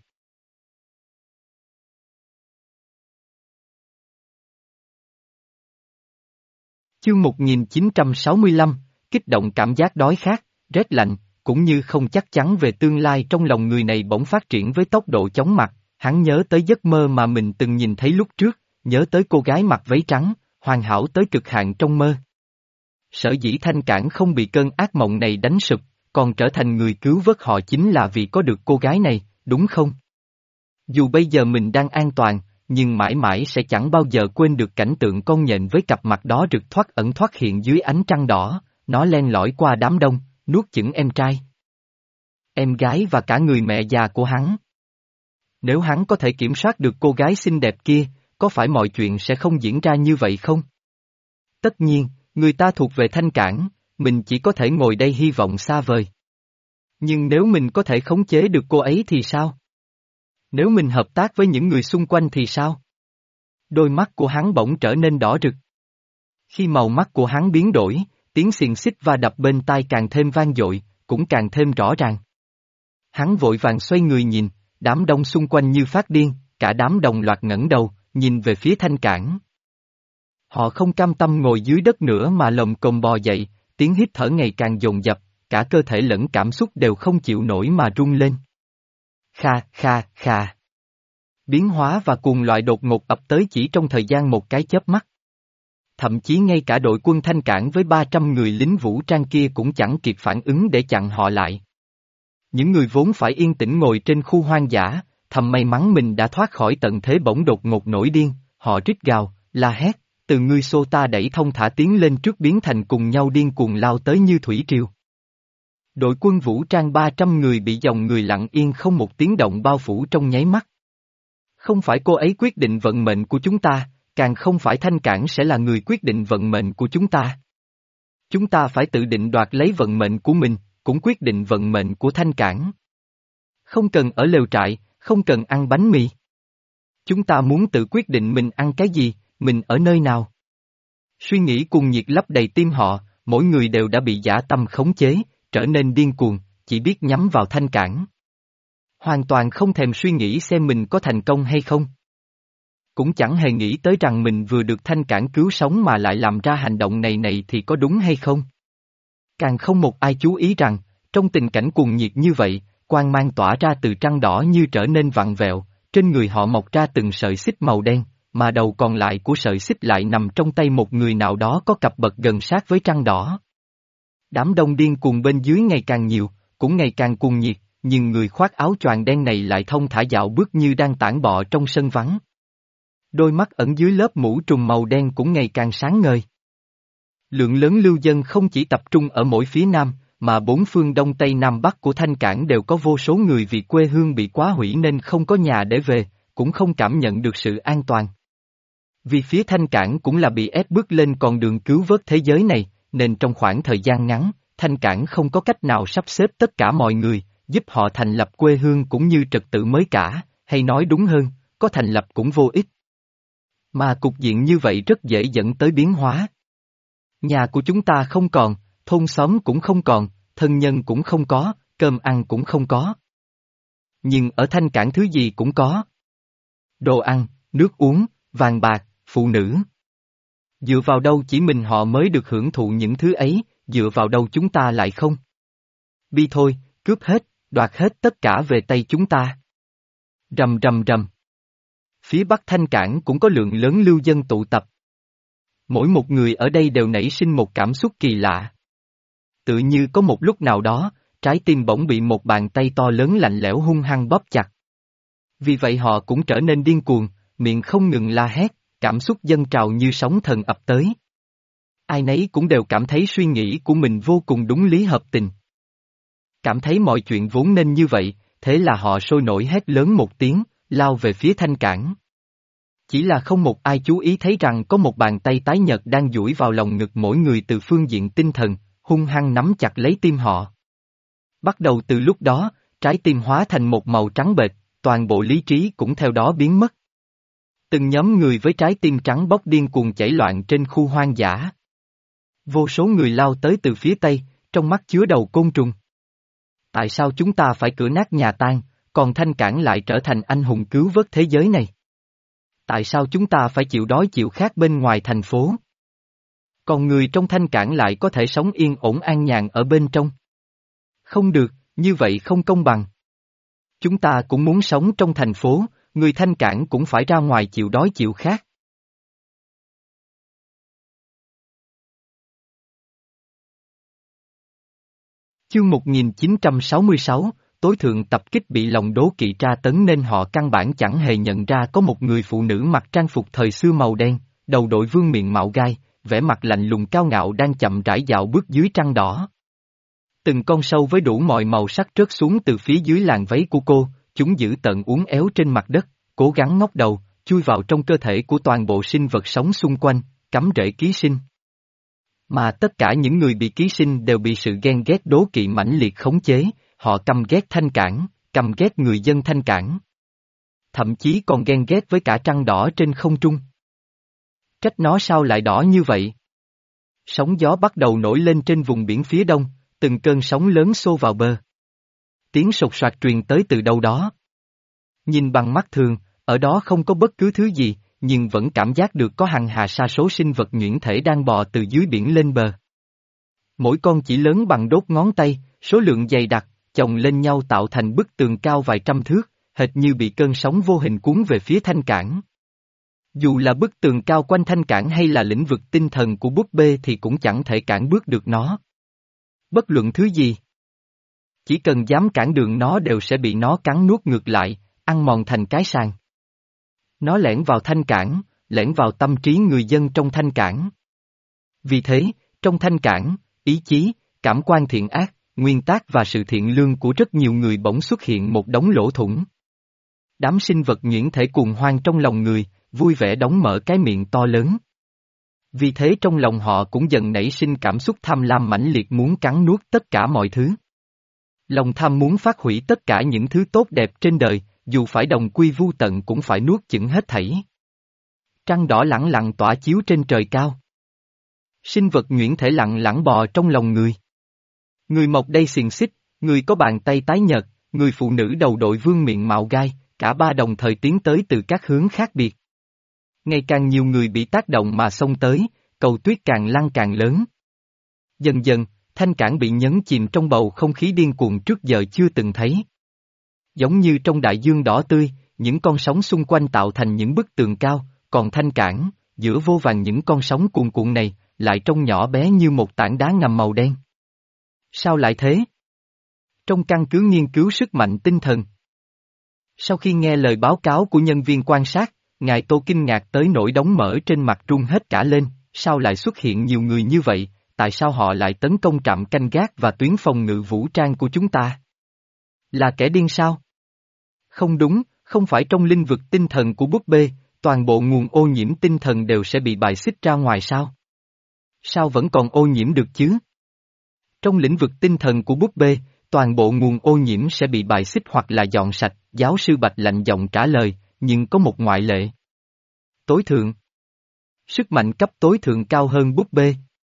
Chương một nghìn chín trăm sáu mươi lăm, kích động cảm giác đói khát, rét lạnh, cũng như không chắc chắn về tương lai trong lòng người này bỗng phát triển với tốc độ chóng mặt, hắn nhớ tới giấc mơ mà mình từng nhìn thấy lúc trước, nhớ tới cô gái mặc váy trắng, hoàn hảo tới cực hạn trong mơ. Sở dĩ Thanh Cảng không bị cơn ác mộng này đánh sụp, còn trở thành người cứu vớt họ chính là vì có được cô gái này, đúng không? Dù bây giờ mình đang an toàn, nhưng mãi mãi sẽ chẳng bao giờ quên được cảnh tượng con nhện với cặp mặt đó rực thoát ẩn thoát hiện dưới ánh trăng đỏ, nó len lỏi qua đám đông, nuốt chửng em trai, em gái và cả người mẹ già của hắn. Nếu hắn có thể kiểm soát được cô gái xinh đẹp kia, có phải mọi chuyện sẽ không diễn ra như vậy không? Tất nhiên, người ta thuộc về Thanh Cảng, mình chỉ có thể ngồi đây hy vọng xa vời. Nhưng nếu mình có thể khống chế được cô ấy thì sao? Nếu mình hợp tác với những người xung quanh thì sao? Đôi mắt của hắn bỗng trở nên đỏ rực. Khi màu mắt của hắn biến đổi, tiếng xiềng xích va đập bên tai càng thêm vang dội, cũng càng thêm rõ ràng. Hắn vội vàng xoay người nhìn, đám đông xung quanh như phát điên, cả đám đồng loạt ngẩng đầu, nhìn về phía Thanh Cảng. Họ không cam tâm ngồi dưới đất nữa mà lồm cồm bò dậy, tiếng hít thở ngày càng dồn dập, cả cơ thể lẫn cảm xúc đều không chịu nổi mà rung lên. Kha, kha, kha. Biến hóa và cuồng loại đột ngột ập tới chỉ trong thời gian một cái chớp mắt. Thậm chí ngay cả đội quân Thanh Cảng với ba trăm người lính vũ trang kia cũng chẳng kịp phản ứng để chặn họ lại. Những người vốn phải yên tĩnh ngồi trên khu hoang dã, thầm may mắn mình đã thoát khỏi tận thế bỗng đột ngột nổi điên, họ rít gào, la hét, từ người xô ta đẩy thông thả tiến lên trước biến thành cùng nhau điên cuồng lao tới như thủy triều. Đội quân vũ trang ba trăm người bị dòng người lặng yên không một tiếng động bao phủ trong nháy mắt. Không phải cô ấy quyết định vận mệnh của chúng ta, càng không phải Thanh Cảng sẽ là người quyết định vận mệnh của chúng ta. Chúng ta phải tự định đoạt lấy vận mệnh của mình, cũng quyết định vận mệnh của Thanh Cảng. Không cần ở lều trại, không cần ăn bánh mì. Chúng ta muốn tự quyết định mình ăn cái gì, mình ở nơi nào. Suy nghĩ cuồng nhiệt lấp đầy tim họ, mỗi người đều đã bị dã tâm khống chế, trở nên điên cuồng, chỉ biết nhắm vào Thanh Cảng. Hoàn toàn không thèm suy nghĩ xem mình có thành công hay không. Cũng chẳng hề nghĩ tới rằng mình vừa được Thanh Cảng cứu sống mà lại làm ra hành động này này thì có đúng hay không. Càng không một ai chú ý rằng, trong tình cảnh cuồng nhiệt như vậy, quang mang tỏa ra từ trăng đỏ như trở nên vặn vẹo, trên người họ mọc ra từng sợi xích màu đen, mà đầu còn lại của sợi xích lại nằm trong tay một người nào đó có cặp bậc gần sát với trăng đỏ. Đám đông điên cuồng bên dưới ngày càng nhiều, cũng ngày càng cuồng nhiệt, nhưng người khoác áo choàng đen này lại thông thả dạo bước như đang tản bọ trong sân vắng. Đôi mắt ẩn dưới lớp mũ trùm màu đen cũng ngày càng sáng ngời. Lượng lớn lưu dân không chỉ tập trung ở mỗi phía nam, mà bốn phương đông tây nam bắc của Thanh Cảng đều có vô số người vì quê hương bị quá hủy nên không có nhà để về, cũng không cảm nhận được sự an toàn. Vì phía Thanh Cảng cũng là bị ép bước lên con đường cứu vớt thế giới này, nên trong khoảng thời gian ngắn, Thanh Cảng không có cách nào sắp xếp tất cả mọi người, giúp họ thành lập quê hương cũng như trật tự mới cả, hay nói đúng hơn, có thành lập cũng vô ích. Mà cục diện như vậy rất dễ dẫn tới biến hóa. Nhà của chúng ta không còn, thôn xóm cũng không còn, thân nhân cũng không có, cơm ăn cũng không có. Nhưng ở Thanh Cảng thứ gì cũng có. Đồ ăn, nước uống, vàng bạc, phụ nữ. Dựa vào đâu chỉ mình họ mới được hưởng thụ những thứ ấy, dựa vào đâu chúng ta lại không? Bi thôi, cướp hết, đoạt hết tất cả về tay chúng ta. Rầm rầm rầm. Phía Bắc Thanh Cảng cũng có lượng lớn lưu dân tụ tập. Mỗi một người ở đây đều nảy sinh một cảm xúc kỳ lạ. Tự như có một lúc nào đó, trái tim bỗng bị một bàn tay to lớn lạnh lẽo hung hăng bóp chặt. Vì vậy họ cũng trở nên điên cuồng, miệng không ngừng la hét, cảm xúc dâng trào như sóng thần ập tới. Ai nấy cũng đều cảm thấy suy nghĩ của mình vô cùng đúng lý hợp tình. Cảm thấy mọi chuyện vốn nên như vậy, thế là họ sôi nổi hét lớn một tiếng, lao về phía thanh cảng. Chỉ là không một ai chú ý thấy rằng có một bàn tay tái nhợt đang duỗi vào lòng ngực mỗi người từ phương diện tinh thần, hung hăng nắm chặt lấy tim họ. Bắt đầu từ lúc đó, trái tim hóa thành một màu trắng bệch, toàn bộ lý trí cũng theo đó biến mất. Từng nhóm người với trái tim trắng bóc điên cuồng chảy loạn trên khu hoang dã. Vô số người lao tới từ phía tây, trong mắt chứa đầu côn trùng. Tại sao chúng ta phải cửa nát nhà tan, còn thanh cảng lại trở thành anh hùng cứu vớt thế giới này? Tại sao chúng ta phải chịu đói chịu khát bên ngoài thành phố? Còn người trong thanh cảng lại có thể sống yên ổn an nhàn ở bên trong? Không được, như vậy không công bằng. Chúng ta cũng muốn sống trong thành phố, người thanh cảng cũng phải ra ngoài chịu đói chịu khát. Chương một nghìn chín trăm sáu mươi sáu, tối thượng tập kích bị lòng đố kỵ tra tấn nên họ căn bản chẳng hề nhận ra có một người phụ nữ mặc trang phục thời xưa màu đen, đầu đội vương miện mạo gai, vẻ mặt lạnh lùng cao ngạo đang chậm rãi dạo bước dưới trăng đỏ. Từng con sâu với đủ mọi màu sắc rớt xuống từ phía dưới làn váy của cô, chúng giữ tận uốn éo trên mặt đất, cố gắng ngóc đầu, chui vào trong cơ thể của toàn bộ sinh vật sống xung quanh, cắm rễ ký sinh. Mà tất cả những người bị ký sinh đều bị sự ghen ghét đố kỵ mãnh liệt khống chế, họ căm ghét thanh cảng, căm ghét người dân thanh cảng. Thậm chí còn ghen ghét với cả trăng đỏ trên không trung. Trách nó sao lại đỏ như vậy? Sóng gió bắt đầu nổi lên trên vùng biển phía đông, từng cơn sóng lớn xô vào bờ. Tiếng sột soạt truyền tới từ đâu đó. Nhìn bằng mắt thường, ở đó không có bất cứ thứ gì, nhưng vẫn cảm giác được có hàng hà sa số sinh vật nhuyễn thể đang bò từ dưới biển lên bờ. Mỗi con chỉ lớn bằng đốt ngón tay, số lượng dày đặc, chồng lên nhau tạo thành bức tường cao vài trăm thước, hệt như bị cơn sóng vô hình cuốn về phía thanh cảng. Dù là bức tường cao quanh thanh cảng hay là lĩnh vực tinh thần của búp bê thì cũng chẳng thể cản bước được nó. Bất luận thứ gì. Chỉ cần dám cản đường nó đều sẽ bị nó cắn nuốt ngược lại, ăn mòn thành cái sàng. Nó lẻn vào thanh cảng, lẻn vào tâm trí người dân trong thanh cảng. Vì thế, trong thanh cảng, ý chí, cảm quan thiện ác, nguyên tắc và sự thiện lương của rất nhiều người bỗng xuất hiện một đống lỗ thủng. Đám sinh vật nhuyễn thể cuồng hoang trong lòng người, vui vẻ đóng mở cái miệng to lớn. Vì thế trong lòng họ cũng dần nảy sinh cảm xúc tham lam mãnh liệt muốn cắn nuốt tất cả mọi thứ. Lòng tham muốn phát hủy tất cả những thứ tốt đẹp trên đời, dù phải đồng quy vu tận cũng phải nuốt chửng hết thảy. Trăng đỏ lẳng lặng tỏa chiếu trên trời cao. Sinh vật nhuyễn thể lặng lặng bò trong lòng người. Người mọc đầy xiềng xích, người có bàn tay tái nhợt, người phụ nữ đầu đội vương miện mạo gai, cả ba đồng thời tiến tới từ các hướng khác biệt. Ngày càng nhiều người bị tác động mà xông tới, cầu tuyết càng lăn càng lớn. Dần dần, thanh cảng bị nhấn chìm trong bầu không khí điên cuồng trước giờ chưa từng thấy. Giống như trong đại dương đỏ tươi, những con sóng xung quanh tạo thành những bức tường cao, còn thanh cảng, giữa vô vàn những con sóng cuồn cuộn này, lại trông nhỏ bé như một tảng đá ngầm màu đen. Sao lại thế? Trong căn cứ nghiên cứu sức mạnh tinh thần. Sau khi nghe lời báo cáo của nhân viên quan sát, Ngài Tô kinh ngạc tới nỗi đống mỡ trên mặt run hết cả lên, sao lại xuất hiện nhiều người như vậy, tại sao họ lại tấn công trạm canh gác và tuyến phòng ngự vũ trang của chúng ta? Là kẻ điên sao? Không đúng, không phải trong lĩnh vực tinh thần của búp bê, toàn bộ nguồn ô nhiễm tinh thần đều sẽ bị bài xích ra ngoài sao? Sao vẫn còn ô nhiễm được chứ? Trong lĩnh vực tinh thần của búp bê, toàn bộ nguồn ô nhiễm sẽ bị bài xích hoặc là dọn sạch, giáo sư Bạch lạnh giọng trả lời, nhưng có một ngoại lệ. Tối thượng. Sức mạnh cấp tối thượng cao hơn búp bê.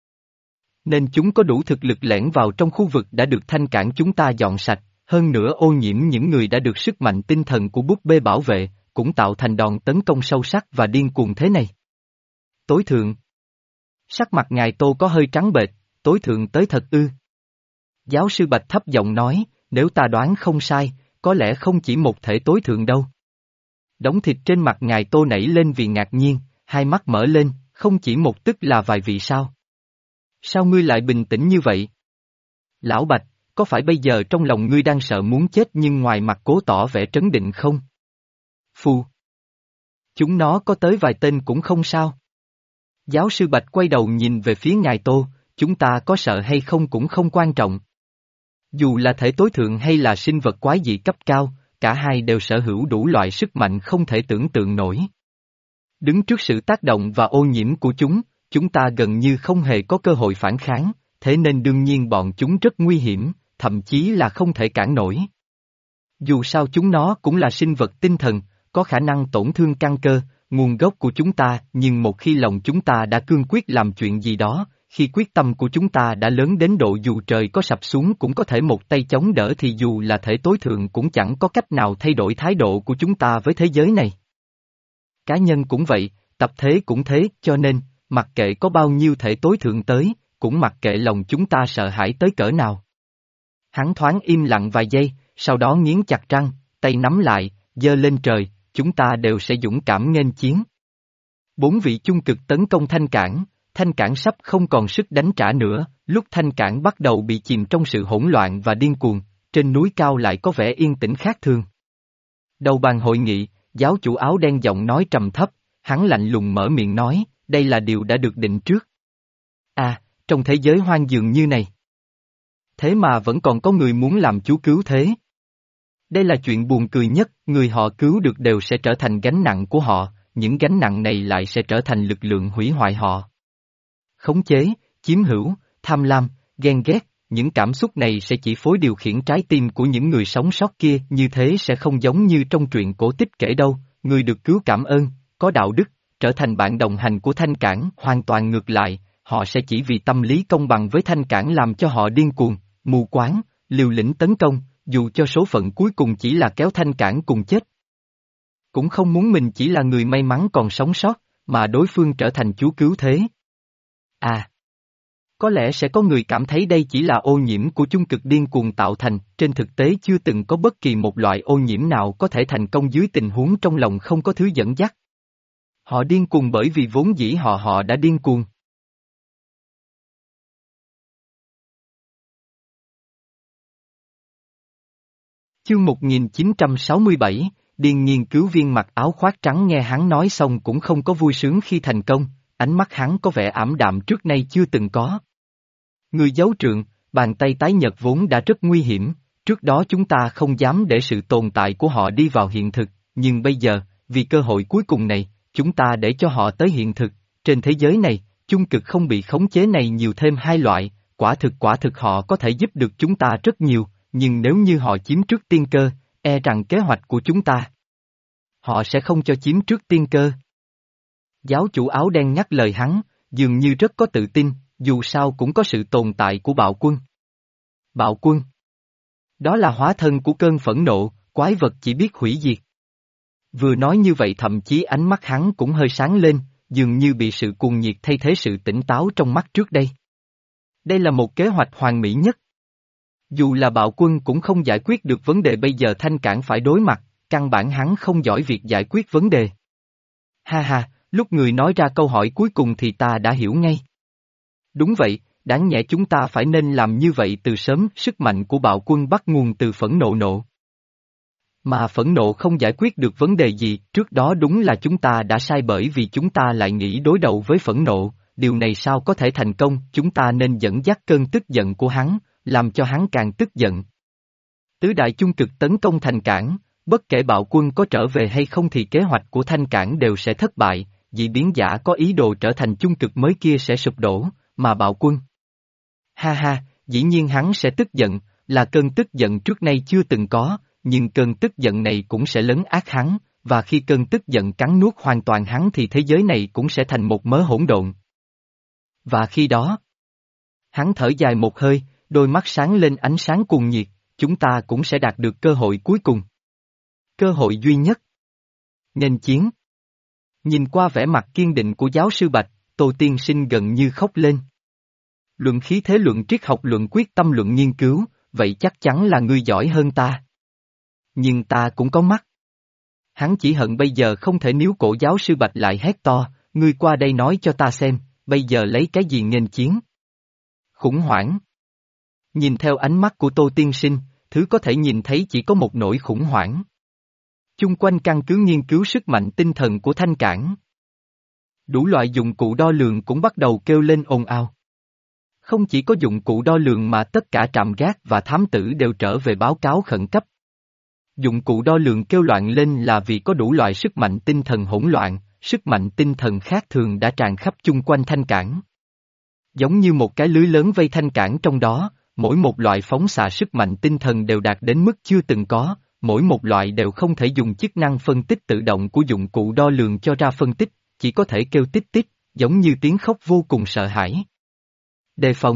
Nên chúng có đủ thực lực lẻn vào trong khu vực đã được thanh cảng chúng ta dọn sạch, hơn nữa ô nhiễm những người đã được sức mạnh tinh thần của búp bê bảo vệ, cũng tạo thành đòn tấn công sâu sắc và điên cuồng thế này. Tối thượng. Sắc mặt ngài Tô có hơi trắng bệch, tối thượng tới thật ư. Giáo sư Bạch thấp giọng nói, nếu ta đoán không sai, có lẽ không chỉ một thể tối thượng đâu. Đống thịt trên mặt ngài Tô nảy lên vì ngạc nhiên, hai mắt mở lên, không chỉ một tức là vài vị sao. Sao ngươi lại bình tĩnh như vậy? Lão Bạch, có phải bây giờ trong lòng ngươi đang sợ muốn chết nhưng ngoài mặt cố tỏ vẻ trấn định không? Phù. Chúng nó có tới vài tên cũng không sao. Giáo sư Bạch quay đầu nhìn về phía ngài Tô, chúng ta có sợ hay không cũng không quan trọng. Dù là thể tối thượng hay là sinh vật quái dị cấp cao, cả hai đều sở hữu đủ loại sức mạnh không thể tưởng tượng nổi. Đứng trước sự tác động và ô nhiễm của chúng, chúng ta gần như không hề có cơ hội phản kháng, thế nên đương nhiên bọn chúng rất nguy hiểm, thậm chí là không thể cản nổi. Dù sao chúng nó cũng là sinh vật tinh thần, có khả năng tổn thương căn cơ, nguồn gốc của chúng ta, nhưng một khi lòng chúng ta đã cương quyết làm chuyện gì đó, khi quyết tâm của chúng ta đã lớn đến độ dù trời có sập xuống cũng có thể một tay chống đỡ thì dù là thể tối thượng cũng chẳng có cách nào thay đổi thái độ của chúng ta với thế giới này. Cá nhân cũng vậy, tập thể cũng thế, cho nên, mặc kệ có bao nhiêu thể tối thượng tới, cũng mặc kệ lòng chúng ta sợ hãi tới cỡ nào. Hắn thoáng im lặng vài giây, sau đó nghiến chặt răng, tay nắm lại, giơ lên trời, chúng ta đều sẽ dũng cảm nghênh chiến. Bốn vị chung cực tấn công thanh cảng, thanh cảng sắp không còn sức đánh trả nữa, lúc thanh cảng bắt đầu bị chìm trong sự hỗn loạn và điên cuồng, trên núi cao lại có vẻ yên tĩnh khác thường. Đầu bàn hội nghị, giáo chủ áo đen giọng nói trầm thấp, hắn lạnh lùng mở miệng nói, đây là điều đã được định trước. À, trong thế giới hoang dường như này. Thế mà vẫn còn có người muốn làm chú cứu thế. Đây là chuyện buồn cười nhất, người họ cứu được đều sẽ trở thành gánh nặng của họ, những gánh nặng này lại sẽ trở thành lực lượng hủy hoại họ. Khống chế, chiếm hữu, tham lam, ghen ghét, những cảm xúc này sẽ chỉ phối điều khiển trái tim của những người sống sót kia, như thế sẽ không giống như trong truyện cổ tích kể đâu, người được cứu cảm ơn, có đạo đức, trở thành bạn đồng hành của thanh cảng, hoàn toàn ngược lại, họ sẽ chỉ vì tâm lý công bằng với thanh cảng làm cho họ điên cuồng, mù quáng, liều lĩnh tấn công, dù cho số phận cuối cùng chỉ là kéo thanh cảng cùng chết. Cũng không muốn mình chỉ là người may mắn còn sống sót, mà đối phương trở thành chú cứu thế. À! Có lẽ sẽ có người cảm thấy đây chỉ là ô nhiễm của chung cực điên cuồng tạo thành, trên thực tế chưa từng có bất kỳ một loại ô nhiễm nào có thể thành công dưới tình huống trong lòng không có thứ dẫn dắt. Họ điên cuồng bởi vì vốn dĩ họ họ đã điên cuồng. Chương một nghìn chín trăm sáu mươi bảy, điên nghiên cứu viên mặc áo khoác trắng nghe hắn nói xong cũng không có vui sướng khi thành công, ánh mắt hắn có vẻ ảm đạm trước nay chưa từng có. Người giấu trượng, bàn tay tái nhợt vốn đã rất nguy hiểm, trước đó chúng ta không dám để sự tồn tại của họ đi vào hiện thực, nhưng bây giờ, vì cơ hội cuối cùng này, chúng ta để cho họ tới hiện thực, trên thế giới này, chung cực không bị khống chế này nhiều thêm hai loại, quả thực quả thực họ có thể giúp được chúng ta rất nhiều, nhưng nếu như họ chiếm trước tiên cơ, e rằng kế hoạch của chúng ta, họ sẽ không cho chiếm trước tiên cơ. Giáo chủ áo đen nhắc lời hắn, dường như rất có tự tin, dù sao cũng có sự tồn tại của bạo quân. Bạo quân. Đó là hóa thân của cơn phẫn nộ, quái vật chỉ biết hủy diệt. Vừa nói như vậy thậm chí ánh mắt hắn cũng hơi sáng lên, dường như bị sự cuồng nhiệt thay thế sự tỉnh táo trong mắt trước đây. Đây là một kế hoạch hoàn mỹ nhất. Dù là bạo quân cũng không giải quyết được vấn đề bây giờ thanh cảng phải đối mặt, căn bản hắn không giỏi việc giải quyết vấn đề. Ha ha, lúc người nói ra câu hỏi cuối cùng thì ta đã hiểu ngay. Đúng vậy, đáng nhẽ chúng ta phải nên làm như vậy từ sớm, sức mạnh của bạo quân bắt nguồn từ phẫn nộ nộ. Mà phẫn nộ không giải quyết được vấn đề gì, trước đó đúng là chúng ta đã sai bởi vì chúng ta lại nghĩ đối đầu với phẫn nộ, điều này sao có thể thành công, chúng ta nên dẫn dắt cơn tức giận của hắn, làm cho hắn càng tức giận. Tứ đại chung cực tấn công thành cảng, bất kể bạo quân có trở về hay không thì kế hoạch của thanh cảng đều sẽ thất bại, dị biến giả có ý đồ trở thành chung cực mới kia sẽ sụp đổ, mà bạo quân. Ha ha, dĩ nhiên hắn sẽ tức giận, là cơn tức giận trước nay chưa từng có, nhưng cơn tức giận này cũng sẽ lấn át hắn, và khi cơn tức giận cắn nuốt hoàn toàn hắn thì thế giới này cũng sẽ thành một mớ hỗn độn. Và khi đó, hắn thở dài một hơi, đôi mắt sáng lên ánh sáng cuồng nhiệt, chúng ta cũng sẽ đạt được cơ hội cuối cùng. Cơ hội duy nhất. Nghênh chiến. Nhìn qua vẻ mặt kiên định của giáo sư Bạch, Tô Tiên Sinh gần như khóc lên. Luận khí thế, luận triết học, luận quyết tâm, luận nghiên cứu, vậy chắc chắn là ngươi giỏi hơn ta. Nhưng ta cũng có mắt. Hắn chỉ hận bây giờ không thể níu cổ giáo sư Bạch lại hét to, ngươi qua đây nói cho ta xem, bây giờ lấy cái gì nghênh chiến. Khủng hoảng. Nhìn theo ánh mắt của Tô Tiên Sinh, thứ có thể nhìn thấy chỉ có một nỗi khủng hoảng. Chung quanh căn cứ nghiên cứu sức mạnh tinh thần của thanh cảng. Đủ loại dụng cụ đo lường cũng bắt đầu kêu lên ồn ào. Không chỉ có dụng cụ đo lường mà tất cả trạm gác và thám tử đều trở về báo cáo khẩn cấp. Dụng cụ đo lường kêu loạn lên là vì có đủ loại sức mạnh tinh thần hỗn loạn, sức mạnh tinh thần khác thường đã tràn khắp chung quanh thanh cảng. Giống như một cái lưới lớn vây thanh cảng trong đó, mỗi một loại phóng xạ sức mạnh tinh thần đều đạt đến mức chưa từng có, mỗi một loại đều không thể dùng chức năng phân tích tự động của dụng cụ đo lường cho ra phân tích, chỉ có thể kêu tích tích, giống như tiếng khóc vô cùng sợ hãi. Đề phòng.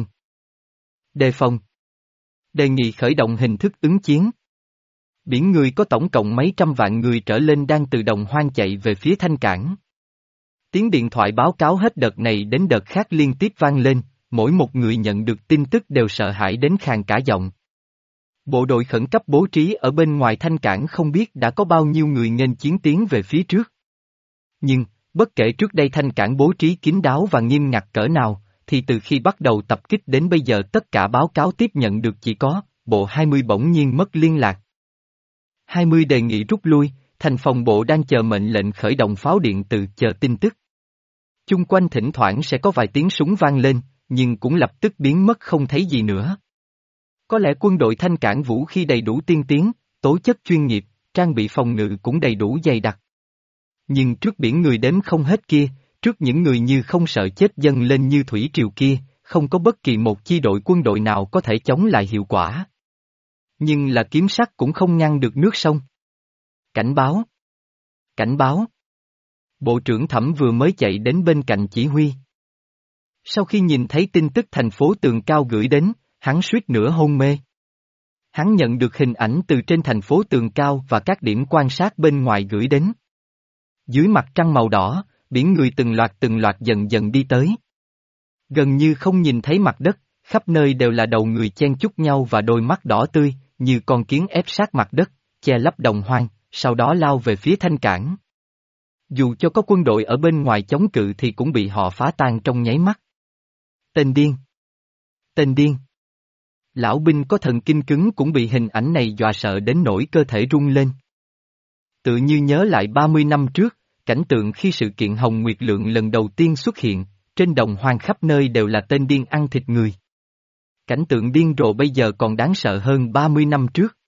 Đề phòng. Đề nghị khởi động hình thức ứng chiến. Biển người có tổng cộng mấy trăm vạn người trở lên đang từ đồng hoang chạy về phía thanh cảng. Tiếng điện thoại báo cáo hết đợt này đến đợt khác liên tiếp vang lên, mỗi một người nhận được tin tức đều sợ hãi đến khàn cả giọng. Bộ đội khẩn cấp bố trí ở bên ngoài thanh cảng không biết đã có bao nhiêu người nghênh chiến tiến về phía trước. Nhưng, bất kể trước đây thanh cảng bố trí kín đáo và nghiêm ngặt cỡ nào, thì từ khi bắt đầu tập kích đến bây giờ tất cả báo cáo tiếp nhận được chỉ có, bộ hai mươi bỗng nhiên mất liên lạc. hai mươi đề nghị rút lui, thành phòng bộ đang chờ mệnh lệnh khởi động pháo điện từ chờ tin tức. Chung quanh thỉnh thoảng sẽ có vài tiếng súng vang lên, nhưng cũng lập tức biến mất không thấy gì nữa. Có lẽ quân đội thanh cảng vũ khí đầy đủ tiên tiến, tố chất chuyên nghiệp, trang bị phòng ngự cũng đầy đủ dày đặc. Nhưng trước biển người đếm không hết kia, trước những người như không sợ chết dâng lên như thủy triều kia, không có bất kỳ một chi đội quân đội nào có thể chống lại hiệu quả. Nhưng là kiếm sắt cũng không ngăn được nước sông. Cảnh báo! Cảnh báo! Bộ trưởng Thẩm vừa mới chạy đến bên cạnh chỉ huy. Sau khi nhìn thấy tin tức thành phố Tường Cao gửi đến, hắn suýt nữa hôn mê. Hắn nhận được hình ảnh từ trên thành phố Tường Cao và các điểm quan sát bên ngoài gửi đến. Dưới mặt trăng màu đỏ, biển người từng loạt từng loạt dần dần đi tới. Gần như không nhìn thấy mặt đất, khắp nơi đều là đầu người chen chúc nhau và đôi mắt đỏ tươi, như con kiến ép sát mặt đất, che lấp đồng hoang, sau đó lao về phía thanh cảng. Dù cho có quân đội ở bên ngoài chống cự thì cũng bị họ phá tan trong nháy mắt. Tên điên! Tên điên! Lão binh có thần kinh cứng cũng bị hình ảnh này dọa sợ đến nỗi cơ thể rung lên. Tự như nhớ lại ba mươi năm trước, cảnh tượng khi sự kiện Hồng Nguyệt Lượng lần đầu tiên xuất hiện, trên đồng hoang khắp nơi đều là tên điên ăn thịt người. Cảnh tượng điên rồ bây giờ còn đáng sợ hơn ba mươi năm trước.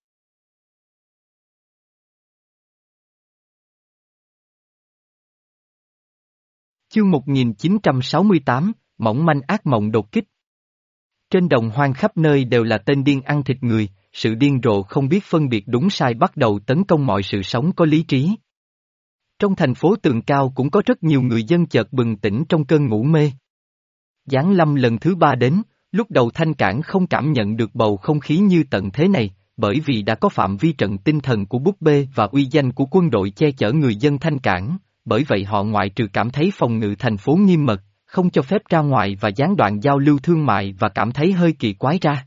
Chương một nghìn chín trăm sáu mươi tám, mỏng manh ác mộng đột kích. Trên đồng hoang khắp nơi đều là tên điên ăn thịt người, sự điên rồ không biết phân biệt đúng sai bắt đầu tấn công mọi sự sống có lý trí. Trong thành phố Tường Cao cũng có rất nhiều người dân chợt bừng tỉnh trong cơn ngủ mê. Giáng lâm lần thứ ba đến, lúc đầu thanh cảng không cảm nhận được bầu không khí như tận thế này, bởi vì đã có phạm vi trận tinh thần của búp bê và uy danh của quân đội che chở người dân thanh cảng, bởi vậy họ ngoại trừ cảm thấy phòng ngự thành phố nghiêm mật, không cho phép ra ngoài và gián đoạn giao lưu thương mại và cảm thấy hơi kỳ quái ra.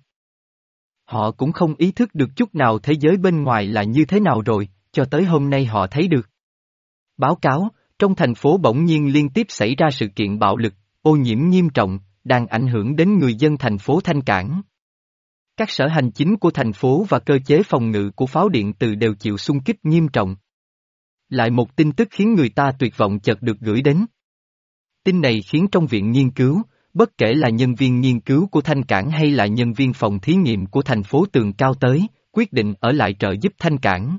Họ cũng không ý thức được chút nào thế giới bên ngoài là như thế nào rồi, cho tới hôm nay họ thấy được. Báo cáo, trong thành phố bỗng nhiên liên tiếp xảy ra sự kiện bạo lực, ô nhiễm nghiêm trọng, đang ảnh hưởng đến người dân thành phố Thanh Cảng. Các sở hành chính của thành phố và cơ chế phòng ngự của pháo điện từ đều chịu xung kích nghiêm trọng. Lại một tin tức khiến người ta tuyệt vọng chợt được gửi đến. Tin này khiến trong viện nghiên cứu, bất kể là nhân viên nghiên cứu của Thanh Cảng hay là nhân viên phòng thí nghiệm của thành phố Tường Cao tới, quyết định ở lại trợ giúp Thanh Cảng.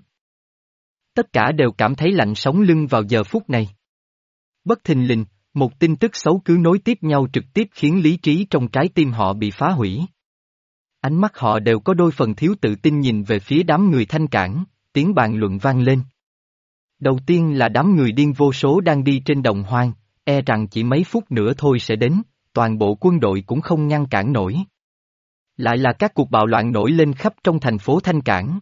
Tất cả đều cảm thấy lạnh sống lưng vào giờ phút này. Bất thình lình, một tin tức xấu cứ nối tiếp nhau trực tiếp khiến lý trí trong trái tim họ bị phá hủy. Ánh mắt họ đều có đôi phần thiếu tự tin nhìn về phía đám người Thanh Cảng, tiếng bàn luận vang lên. Đầu tiên là đám người điên vô số đang đi trên đồng hoang, e rằng chỉ mấy phút nữa thôi sẽ đến, toàn bộ quân đội cũng không ngăn cản nổi. Lại là các cuộc bạo loạn nổi lên khắp trong thành phố Thanh Cảng.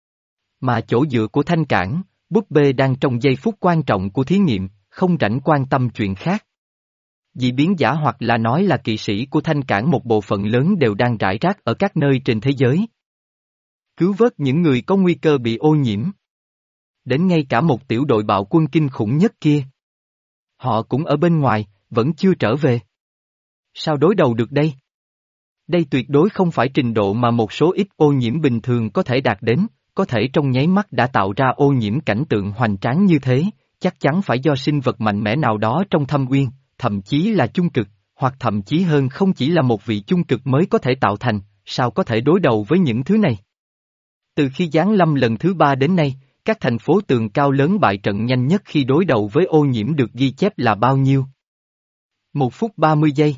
Mà chỗ dựa của Thanh Cảng, búp bê đang trong giây phút quan trọng của thí nghiệm, không rảnh quan tâm chuyện khác. Dị biến giả hoặc là nói là kỵ sĩ của Thanh Cảng một bộ phận lớn đều đang rải rác ở các nơi trên thế giới. Cứu vớt những người có nguy cơ bị ô nhiễm. Đến ngay cả một tiểu đội bạo quân kinh khủng nhất kia. Họ cũng ở bên ngoài, vẫn chưa trở về. Sao đối đầu được đây? Đây tuyệt đối không phải trình độ mà một số ít ô nhiễm bình thường có thể đạt đến, có thể trong nháy mắt đã tạo ra ô nhiễm cảnh tượng hoành tráng như thế, chắc chắn phải do sinh vật mạnh mẽ nào đó trong thâm uyên, thậm chí là chung cực, hoặc thậm chí hơn không chỉ là một vị chung cực mới có thể tạo thành, sao có thể đối đầu với những thứ này. Từ khi giáng lâm lần thứ ba đến nay, các thành phố tường cao lớn bại trận nhanh nhất khi đối đầu với ô nhiễm được ghi chép là bao nhiêu? Một phút ba mươi giây.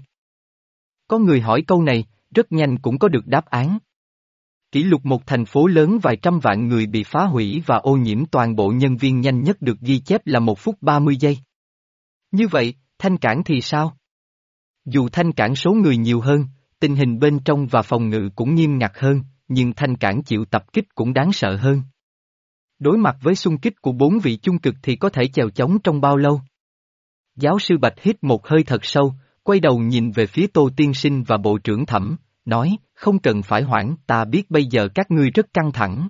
Có người hỏi câu này, rất nhanh cũng có được đáp án. Kỷ lục một thành phố lớn vài trăm vạn người bị phá hủy và ô nhiễm toàn bộ nhân viên nhanh nhất được ghi chép là một phút ba mươi giây. Như vậy, Thanh Cảng thì sao? Dù Thanh Cảng số người nhiều hơn, tình hình bên trong và phòng ngự cũng nghiêm ngặt hơn, nhưng Thanh Cảng chịu tập kích cũng đáng sợ hơn. Đối mặt với xung kích của bốn vị chung cực thì có thể chèo chống trong bao lâu? Giáo sư Bạch hít một hơi thật sâu, quay đầu nhìn về phía Tô Tiên Sinh và Bộ trưởng Thẩm, nói, không cần phải hoảng, ta biết bây giờ các ngươi rất căng thẳng.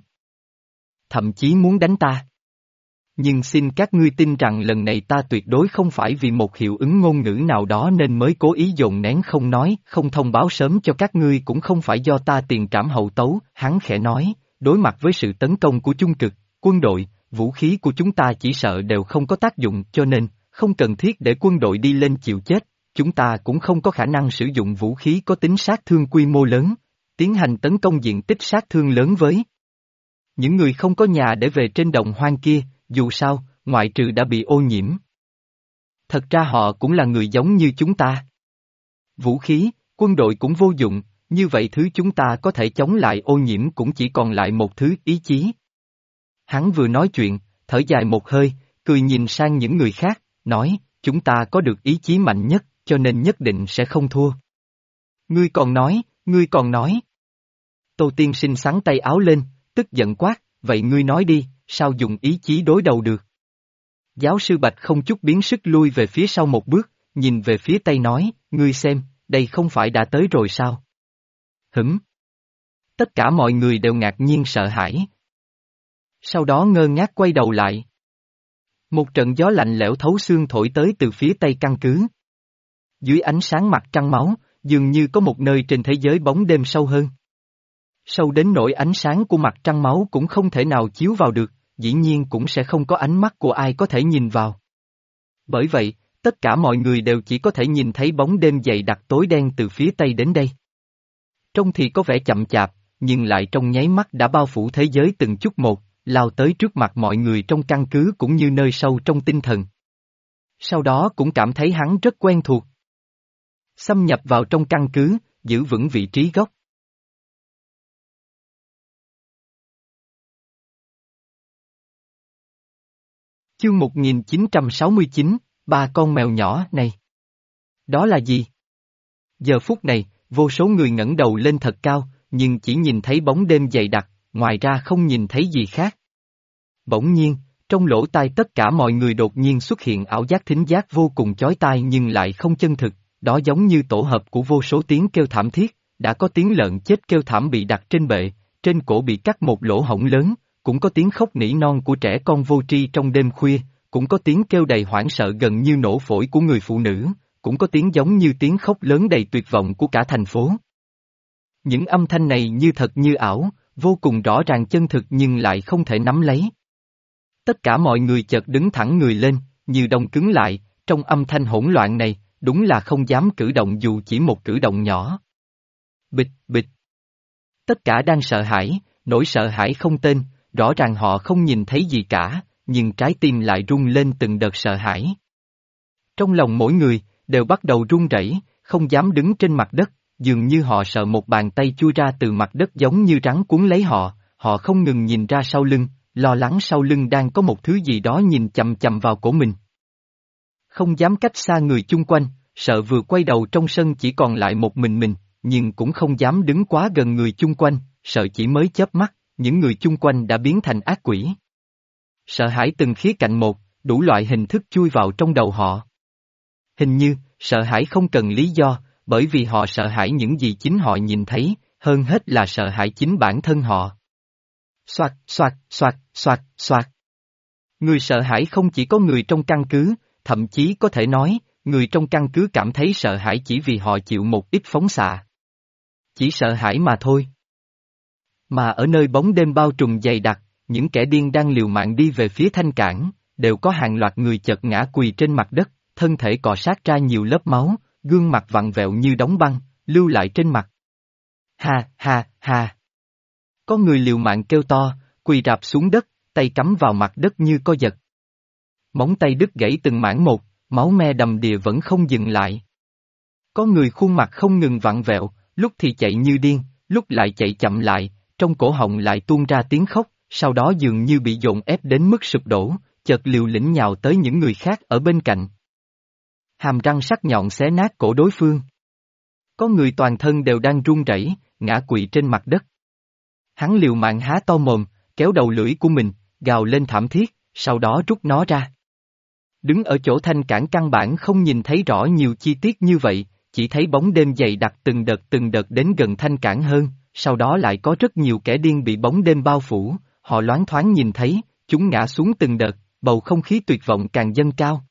Thậm chí muốn đánh ta. Nhưng xin các ngươi tin rằng lần này ta tuyệt đối không phải vì một hiệu ứng ngôn ngữ nào đó nên mới cố ý dồn nén không nói, không thông báo sớm cho các ngươi cũng không phải do ta tiền trảm hậu tấu, hắn khẽ nói, đối mặt với sự tấn công của chung cực, quân đội, vũ khí của chúng ta chỉ sợ đều không có tác dụng cho nên, không cần thiết để quân đội đi lên chịu chết, chúng ta cũng không có khả năng sử dụng vũ khí có tính sát thương quy mô lớn, tiến hành tấn công diện tích sát thương lớn với những người không có nhà để về trên đồng hoang kia, dù sao, ngoại trừ đã bị ô nhiễm. Thật ra họ cũng là người giống như chúng ta. Vũ khí, quân đội cũng vô dụng, như vậy thứ chúng ta có thể chống lại ô nhiễm cũng chỉ còn lại một thứ ý chí. Hắn vừa nói chuyện, thở dài một hơi, cười nhìn sang những người khác, nói, chúng ta có được ý chí mạnh nhất, cho nên nhất định sẽ không thua. Ngươi còn nói, ngươi còn nói. Tô Tiên Sinh xắn tay áo lên, tức giận quát, vậy ngươi nói đi, sao dùng ý chí đối đầu được? Giáo sư Bạch không chút biến sức lui về phía sau một bước, nhìn về phía Tây nói, ngươi xem, đây không phải đã tới rồi sao? Hửm. Tất cả mọi người đều ngạc nhiên sợ hãi. Sau đó ngơ ngác quay đầu lại. Một trận gió lạnh lẽo thấu xương thổi tới từ phía Tây căn cứ. Dưới ánh sáng mặt trăng máu, dường như có một nơi trên thế giới bóng đêm sâu hơn. Sâu đến nỗi ánh sáng của mặt trăng máu cũng không thể nào chiếu vào được, dĩ nhiên cũng sẽ không có ánh mắt của ai có thể nhìn vào. Bởi vậy, tất cả mọi người đều chỉ có thể nhìn thấy bóng đêm dày đặc tối đen từ phía Tây đến đây. Trông thì có vẻ chậm chạp, nhưng lại trong nháy mắt đã bao phủ thế giới từng chút một, lao tới trước mặt mọi người trong căn cứ cũng như nơi sâu trong tinh thần. Sau đó cũng cảm thấy hắn rất quen thuộc. Xâm nhập vào trong căn cứ, giữ vững vị trí gốc. Chương một nghìn chín trăm sáu mươi chín, ba con mèo nhỏ này. Đó là gì? Giờ phút này, vô số người ngẩng đầu lên thật cao, nhưng chỉ nhìn thấy bóng đêm dày đặc, ngoài ra không nhìn thấy gì khác. Bỗng nhiên, trong lỗ tai tất cả mọi người đột nhiên xuất hiện ảo giác thính giác vô cùng chói tai nhưng lại không chân thực, đó giống như tổ hợp của vô số tiếng kêu thảm thiết, đã có tiếng lợn chết kêu thảm bị đặt trên bệ, trên cổ bị cắt một lỗ hổng lớn, cũng có tiếng khóc nỉ non của trẻ con vô tri trong đêm khuya, cũng có tiếng kêu đầy hoảng sợ gần như nổ phổi của người phụ nữ, cũng có tiếng giống như tiếng khóc lớn đầy tuyệt vọng của cả thành phố. Những âm thanh này như thật như ảo, vô cùng rõ ràng chân thực nhưng lại không thể nắm lấy. Tất cả mọi người chợt đứng thẳng người lên, như đông cứng lại, trong âm thanh hỗn loạn này, đúng là không dám cử động dù chỉ một cử động nhỏ. Bịch, bịch. Tất cả đang sợ hãi, nỗi sợ hãi không tên, rõ ràng họ không nhìn thấy gì cả, nhưng trái tim lại rung lên từng đợt sợ hãi. Trong lòng mỗi người, đều bắt đầu run rẩy, không dám đứng trên mặt đất, dường như họ sợ một bàn tay chui ra từ mặt đất giống như rắn cuốn lấy họ, họ không ngừng nhìn ra sau lưng, lo lắng sau lưng đang có một thứ gì đó nhìn chằm chằm vào cổ mình. Không dám cách xa người chung quanh, sợ vừa quay đầu trong sân chỉ còn lại một mình mình, nhưng cũng không dám đứng quá gần người chung quanh, sợ chỉ mới chớp mắt, những người chung quanh đã biến thành ác quỷ. Sợ hãi từng khía cạnh một, đủ loại hình thức chui vào trong đầu họ. Hình như, sợ hãi không cần lý do, bởi vì họ sợ hãi những gì chính họ nhìn thấy, hơn hết là sợ hãi chính bản thân họ. Xoạt, xoạt, xoạt, xoạt, xoạt. Người sợ hãi không chỉ có người trong căn cứ, thậm chí có thể nói, người trong căn cứ cảm thấy sợ hãi chỉ vì họ chịu một ít phóng xạ. Chỉ sợ hãi mà thôi. Mà ở nơi bóng đêm bao trùm dày đặc, những kẻ điên đang liều mạng đi về phía Thanh Cảng, đều có hàng loạt người chợt ngã quỳ trên mặt đất, thân thể cọ sát ra nhiều lớp máu, gương mặt vặn vẹo như đóng băng, lưu lại trên mặt. Ha, ha, ha. Có người liều mạng kêu to, quỳ rạp xuống đất, tay cắm vào mặt đất như co giật. Móng tay đứt gãy từng mảng một, máu me đầm đìa vẫn không dừng lại. Có người khuôn mặt không ngừng vặn vẹo, lúc thì chạy như điên, lúc lại chạy chậm lại, trong cổ họng lại tuôn ra tiếng khóc, sau đó dường như bị dồn ép đến mức sụp đổ, chợt liều lĩnh nhào tới những người khác ở bên cạnh. Hàm răng sắc nhọn xé nát cổ đối phương. Có người toàn thân đều đang run rẩy, ngã quỵ trên mặt đất. Hắn liều mạng há to mồm, kéo đầu lưỡi của mình, gào lên thảm thiết, sau đó rút nó ra. Đứng ở chỗ thanh cản căn bản không nhìn thấy rõ nhiều chi tiết như vậy, chỉ thấy bóng đêm dày đặc từng đợt từng đợt đến gần thanh cản hơn, sau đó lại có rất nhiều kẻ điên bị bóng đêm bao phủ, họ loáng thoáng nhìn thấy, chúng ngã xuống từng đợt, bầu không khí tuyệt vọng càng dâng cao.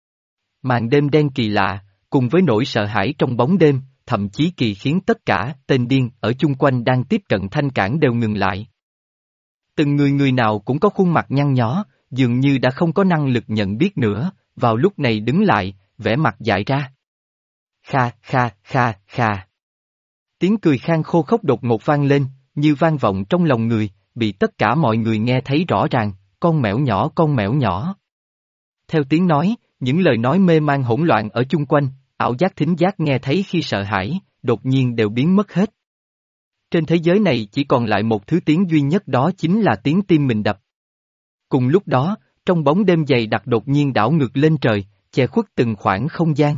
Màn đêm đen kỳ lạ, cùng với nỗi sợ hãi trong bóng đêm, thậm chí kỳ khiến tất cả tên điên ở chung quanh đang tiếp cận thanh cản đều ngừng lại. Từng người người nào cũng có khuôn mặt nhăn nhó, dường như đã không có năng lực nhận biết nữa, vào lúc này đứng lại, vẻ mặt dại ra. Kha, kha, kha, kha. Tiếng cười khan khô khốc đột ngột vang lên, như vang vọng trong lòng người, bị tất cả mọi người nghe thấy rõ ràng, con mẻo nhỏ con mẻo nhỏ. Theo tiếng nói, những lời nói mê man hỗn loạn ở chung quanh, ảo giác thính giác nghe thấy khi sợ hãi, đột nhiên đều biến mất hết. Trên thế giới này chỉ còn lại một thứ tiếng duy nhất, đó chính là tiếng tim mình đập. Cùng lúc đó, trong bóng đêm dày đặc đột nhiên đảo ngược lên trời, che khuất từng khoảng không gian.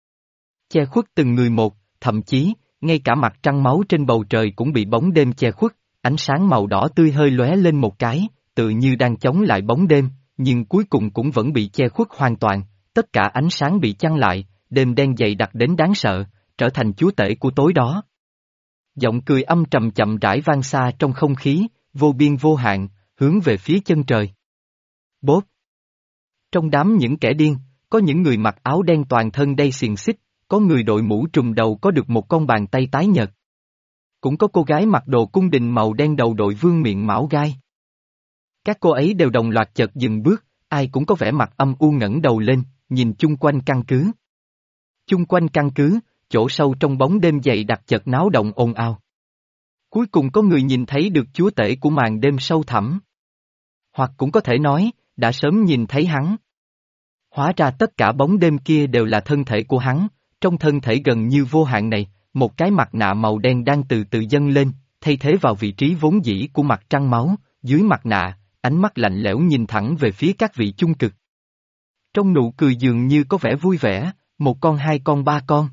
Che khuất từng người một, thậm chí, ngay cả mặt trăng máu trên bầu trời cũng bị bóng đêm che khuất, ánh sáng màu đỏ tươi hơi lóe lên một cái, tự như đang chống lại bóng đêm, nhưng cuối cùng cũng vẫn bị che khuất hoàn toàn, tất cả ánh sáng bị chặn lại, đêm đen dày đặc đến đáng sợ, trở thành chúa tể của tối đó. Giọng cười âm trầm chậm rãi vang xa trong không khí, vô biên vô hạn, hướng về phía chân trời. Bốp! Trong đám những kẻ điên, có những người mặc áo đen toàn thân đay xiềng xích, có người đội mũ trùm đầu có được một con bàn tay tái nhợt. Cũng có cô gái mặc đồ cung đình màu đen đầu đội vương miện mão gai. Các cô ấy đều đồng loạt chợt dừng bước, ai cũng có vẻ mặt âm u ngẩng đầu lên, nhìn chung quanh căn cứ. Chung quanh căn cứ, chỗ sâu trong bóng đêm dày đặc chợt náo động ồn ào. Cuối cùng có người nhìn thấy được chúa tể của màn đêm sâu thẳm. Hoặc cũng có thể nói, đã sớm nhìn thấy hắn. Hóa ra tất cả bóng đêm kia đều là thân thể của hắn, trong thân thể gần như vô hạn này, một cái mặt nạ màu đen đang từ từ dâng lên, thay thế vào vị trí vốn dĩ của mặt trăng máu, dưới mặt nạ, ánh mắt lạnh lẽo nhìn thẳng về phía các vị chung cực. Trong nụ cười dường như có vẻ vui vẻ, một con hai con ba con.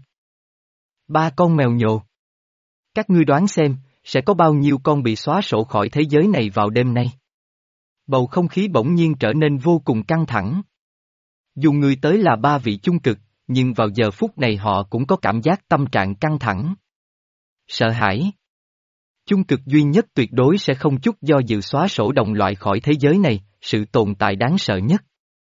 Ba con mèo nhồ. Các ngươi đoán xem, sẽ có bao nhiêu con bị xóa sổ khỏi thế giới này vào đêm nay. Bầu không khí bỗng nhiên trở nên vô cùng căng thẳng. Dù người tới là ba vị chung cực, nhưng vào giờ phút này họ cũng có cảm giác tâm trạng căng thẳng. Sợ hãi. Chung cực duy nhất tuyệt đối sẽ không chút do dự xóa sổ đồng loại khỏi thế giới này, sự tồn tại đáng sợ nhất.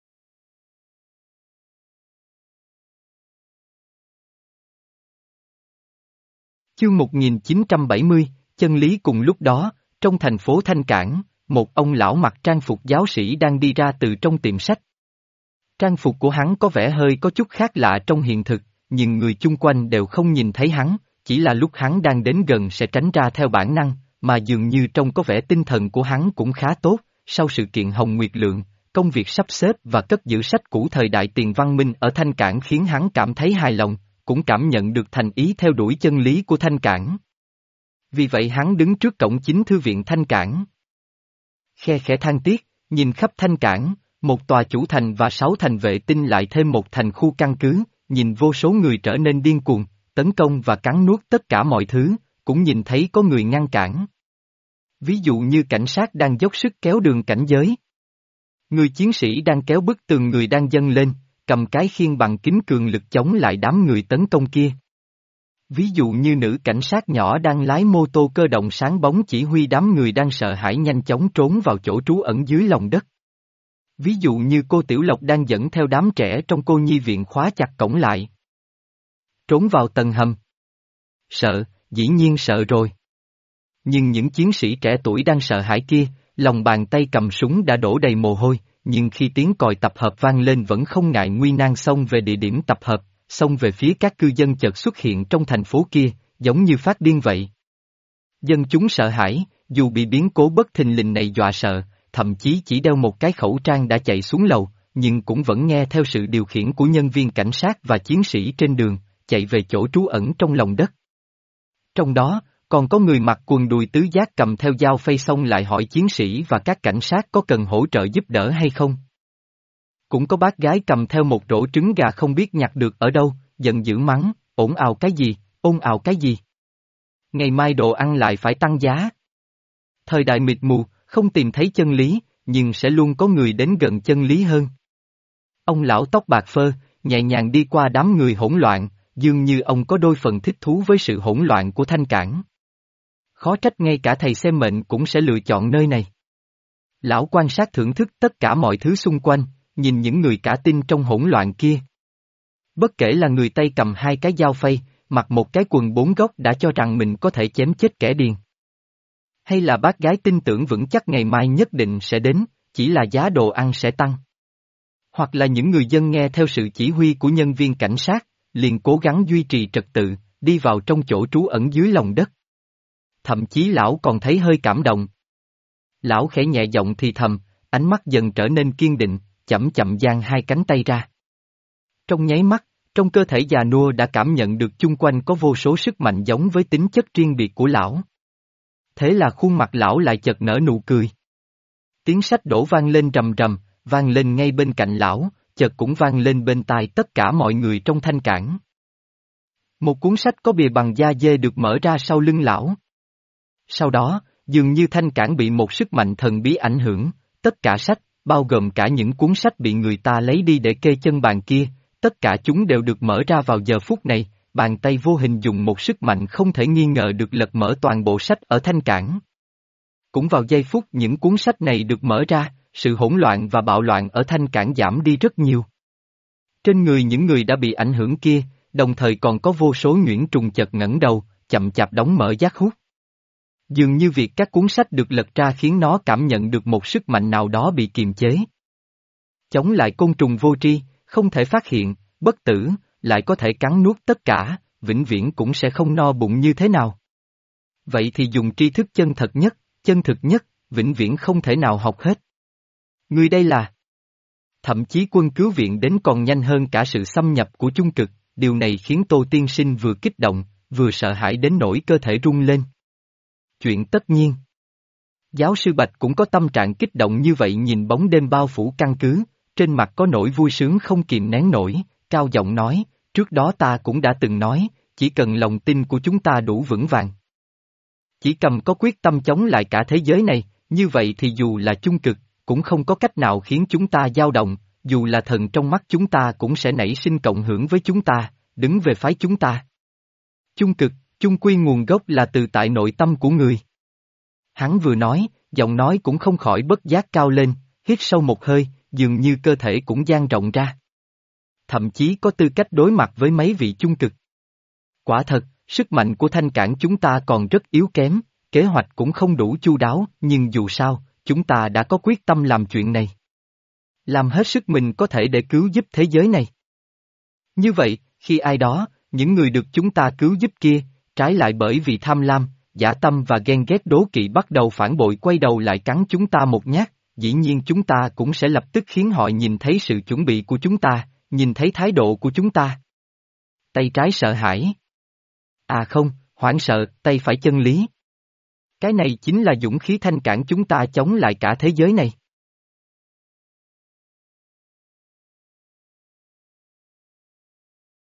Chương một nghìn chín trăm bảy mươi, chân lý. Cùng lúc đó, trong thành phố Thanh Cảng, một ông lão mặc trang phục giáo sĩ đang đi ra từ trong tiệm sách. Trang phục của hắn có vẻ hơi có chút khác lạ trong hiện thực, nhưng người chung quanh đều không nhìn thấy hắn, chỉ là lúc hắn đang đến gần sẽ tránh ra theo bản năng, mà dường như trông có vẻ tinh thần của hắn cũng khá tốt, sau sự kiện Hồng Nguyệt Lượng, công việc sắp xếp và cất giữ sách cũ thời đại tiền văn minh ở Thanh Cảng khiến hắn cảm thấy hài lòng, cũng cảm nhận được thành ý theo đuổi chân lý của Thanh Cảng. Vì vậy hắn đứng trước cổng chính thư viện Thanh Cảng. Khe khẽ than tiếc, nhìn khắp Thanh Cảng, một tòa chủ thành và sáu thành vệ tinh lại thêm một thành khu căn cứ, nhìn vô số người trở nên điên cuồng, tấn công và cắn nuốt tất cả mọi thứ, cũng nhìn thấy có người ngăn cản. Ví dụ như cảnh sát đang dốc sức kéo đường cảnh giới. Người chiến sĩ đang kéo bức tường người đang dâng lên, cầm cái khiên bằng kính cường lực chống lại đám người tấn công kia. Ví dụ như nữ cảnh sát nhỏ đang lái mô tô cơ động sáng bóng chỉ huy đám người đang sợ hãi nhanh chóng trốn vào chỗ trú ẩn dưới lòng đất. Ví dụ như cô Tiểu Lộc đang dẫn theo đám trẻ trong cô nhi viện khóa chặt cổng lại. Trốn vào tầng hầm. Sợ, dĩ nhiên sợ rồi. Nhưng những chiến sĩ trẻ tuổi đang sợ hãi kia, lòng bàn tay cầm súng đã đổ đầy mồ hôi, nhưng khi tiếng còi tập hợp vang lên vẫn không ngại nguy nan xông về địa điểm tập hợp, xông về phía các cư dân chợt xuất hiện trong thành phố kia, giống như phát điên vậy. Dân chúng sợ hãi, dù bị biến cố bất thình lình này dọa sợ, thậm chí chỉ đeo một cái khẩu trang đã chạy xuống lầu, nhưng cũng vẫn nghe theo sự điều khiển của nhân viên cảnh sát và chiến sĩ trên đường, chạy về chỗ trú ẩn trong lòng đất. Trong đó, còn có người mặc quần đùi tứ giác cầm theo dao phay xông lại hỏi chiến sĩ và các cảnh sát có cần hỗ trợ giúp đỡ hay không. Cũng có bác gái cầm theo một rổ trứng gà không biết nhặt được ở đâu, giận dữ mắng, ồn ào cái gì, ồn ào cái gì. Ngày mai đồ ăn lại phải tăng giá. Thời đại mịt mù, không tìm thấy chân lý, nhưng sẽ luôn có người đến gần chân lý hơn. Ông lão tóc bạc phơ, nhẹ nhàng đi qua đám người hỗn loạn, dường như ông có đôi phần thích thú với sự hỗn loạn của Thanh Cảng. Khó trách ngay cả thầy xem mệnh cũng sẽ lựa chọn nơi này. Lão quan sát thưởng thức tất cả mọi thứ xung quanh, nhìn những người cả tin trong hỗn loạn kia. Bất kể là người Tây cầm hai cái dao phay, mặc một cái quần bốn góc đã cho rằng mình có thể chém chết kẻ điên. Hay là bác gái tin tưởng vững chắc ngày mai nhất định sẽ đến, chỉ là giá đồ ăn sẽ tăng. Hoặc là những người dân nghe theo sự chỉ huy của nhân viên cảnh sát, liền cố gắng duy trì trật tự, đi vào trong chỗ trú ẩn dưới lòng đất. Thậm chí lão còn thấy hơi cảm động. Lão khẽ nhẹ giọng thì thầm, ánh mắt dần trở nên kiên định, chậm chậm giang hai cánh tay ra. Trong nháy mắt, trong cơ thể già nua đã cảm nhận được chung quanh có vô số sức mạnh giống với tính chất riêng biệt của lão. Thế là khuôn mặt lão lại chợt nở nụ cười. Tiếng sách đổ vang lên rầm rầm, vang lên ngay bên cạnh lão, chợt cũng vang lên bên tai tất cả mọi người trong Thanh Cảng. Một cuốn sách có bìa bằng da dê được mở ra sau lưng lão. Sau đó, dường như Thanh Cảng bị một sức mạnh thần bí ảnh hưởng, tất cả sách, bao gồm cả những cuốn sách bị người ta lấy đi để kê chân bàn kia, tất cả chúng đều được mở ra vào giờ phút này, bàn tay vô hình dùng một sức mạnh không thể nghi ngờ được lật mở toàn bộ sách ở Thanh Cảng. Cũng vào giây phút những cuốn sách này được mở ra, sự hỗn loạn và bạo loạn ở Thanh Cảng giảm đi rất nhiều. Trên người những người đã bị ảnh hưởng kia, đồng thời còn có vô số nhuyễn trùng chợt ngẩng đầu, chậm chạp đóng mở giác hút. Dường như việc các cuốn sách được lật ra khiến nó cảm nhận được một sức mạnh nào đó bị kiềm chế. Chống lại côn trùng vô tri, không thể phát hiện, bất tử, lại có thể cắn nuốt tất cả, vĩnh viễn cũng sẽ không no bụng như thế nào. Vậy thì dùng tri thức chân thật nhất, chân thực nhất, vĩnh viễn không thể nào học hết. Người đây là... Thậm chí quân cứu viện đến còn nhanh hơn cả sự xâm nhập của chung cực, điều này khiến Tô Tiên Sinh vừa kích động, vừa sợ hãi đến nỗi cơ thể rung lên. Chuyện tất nhiên. Giáo sư Bạch cũng có tâm trạng kích động như vậy nhìn bóng đêm bao phủ căn cứ, trên mặt có nỗi vui sướng không kìm nén nổi, cao giọng nói, trước đó ta cũng đã từng nói, chỉ cần lòng tin của chúng ta đủ vững vàng. Chỉ cần có quyết tâm chống lại cả thế giới này, như vậy thì dù là chung cực, cũng không có cách nào khiến chúng ta dao động, dù là thần trong mắt chúng ta cũng sẽ nảy sinh cộng hưởng với chúng ta, đứng về phái chúng ta. Chung cực, chung quy nguồn gốc là từ tại nội tâm của người. Hắn vừa nói, giọng nói cũng không khỏi bất giác cao lên, hít sâu một hơi, dường như cơ thể cũng dang rộng ra. Thậm chí có tư cách đối mặt với mấy vị chung cực. Quả thật, sức mạnh của Thanh Cảng chúng ta còn rất yếu kém, kế hoạch cũng không đủ chu đáo, nhưng dù sao, chúng ta đã có quyết tâm làm chuyện này. Làm hết sức mình có thể để cứu giúp thế giới này. Như vậy, khi ai đó, những người được chúng ta cứu giúp kia, trái lại bởi vì tham lam, dã tâm và ghen ghét đố kỵ bắt đầu phản bội quay đầu lại cắn chúng ta một nhát, dĩ nhiên chúng ta cũng sẽ lập tức khiến họ nhìn thấy sự chuẩn bị của chúng ta, nhìn thấy thái độ của chúng ta. Tay trái sợ hãi. À không, hoảng sợ, tay phải chân lý. Cái này chính là dũng khí Thanh Cảng chúng ta chống lại cả thế giới này.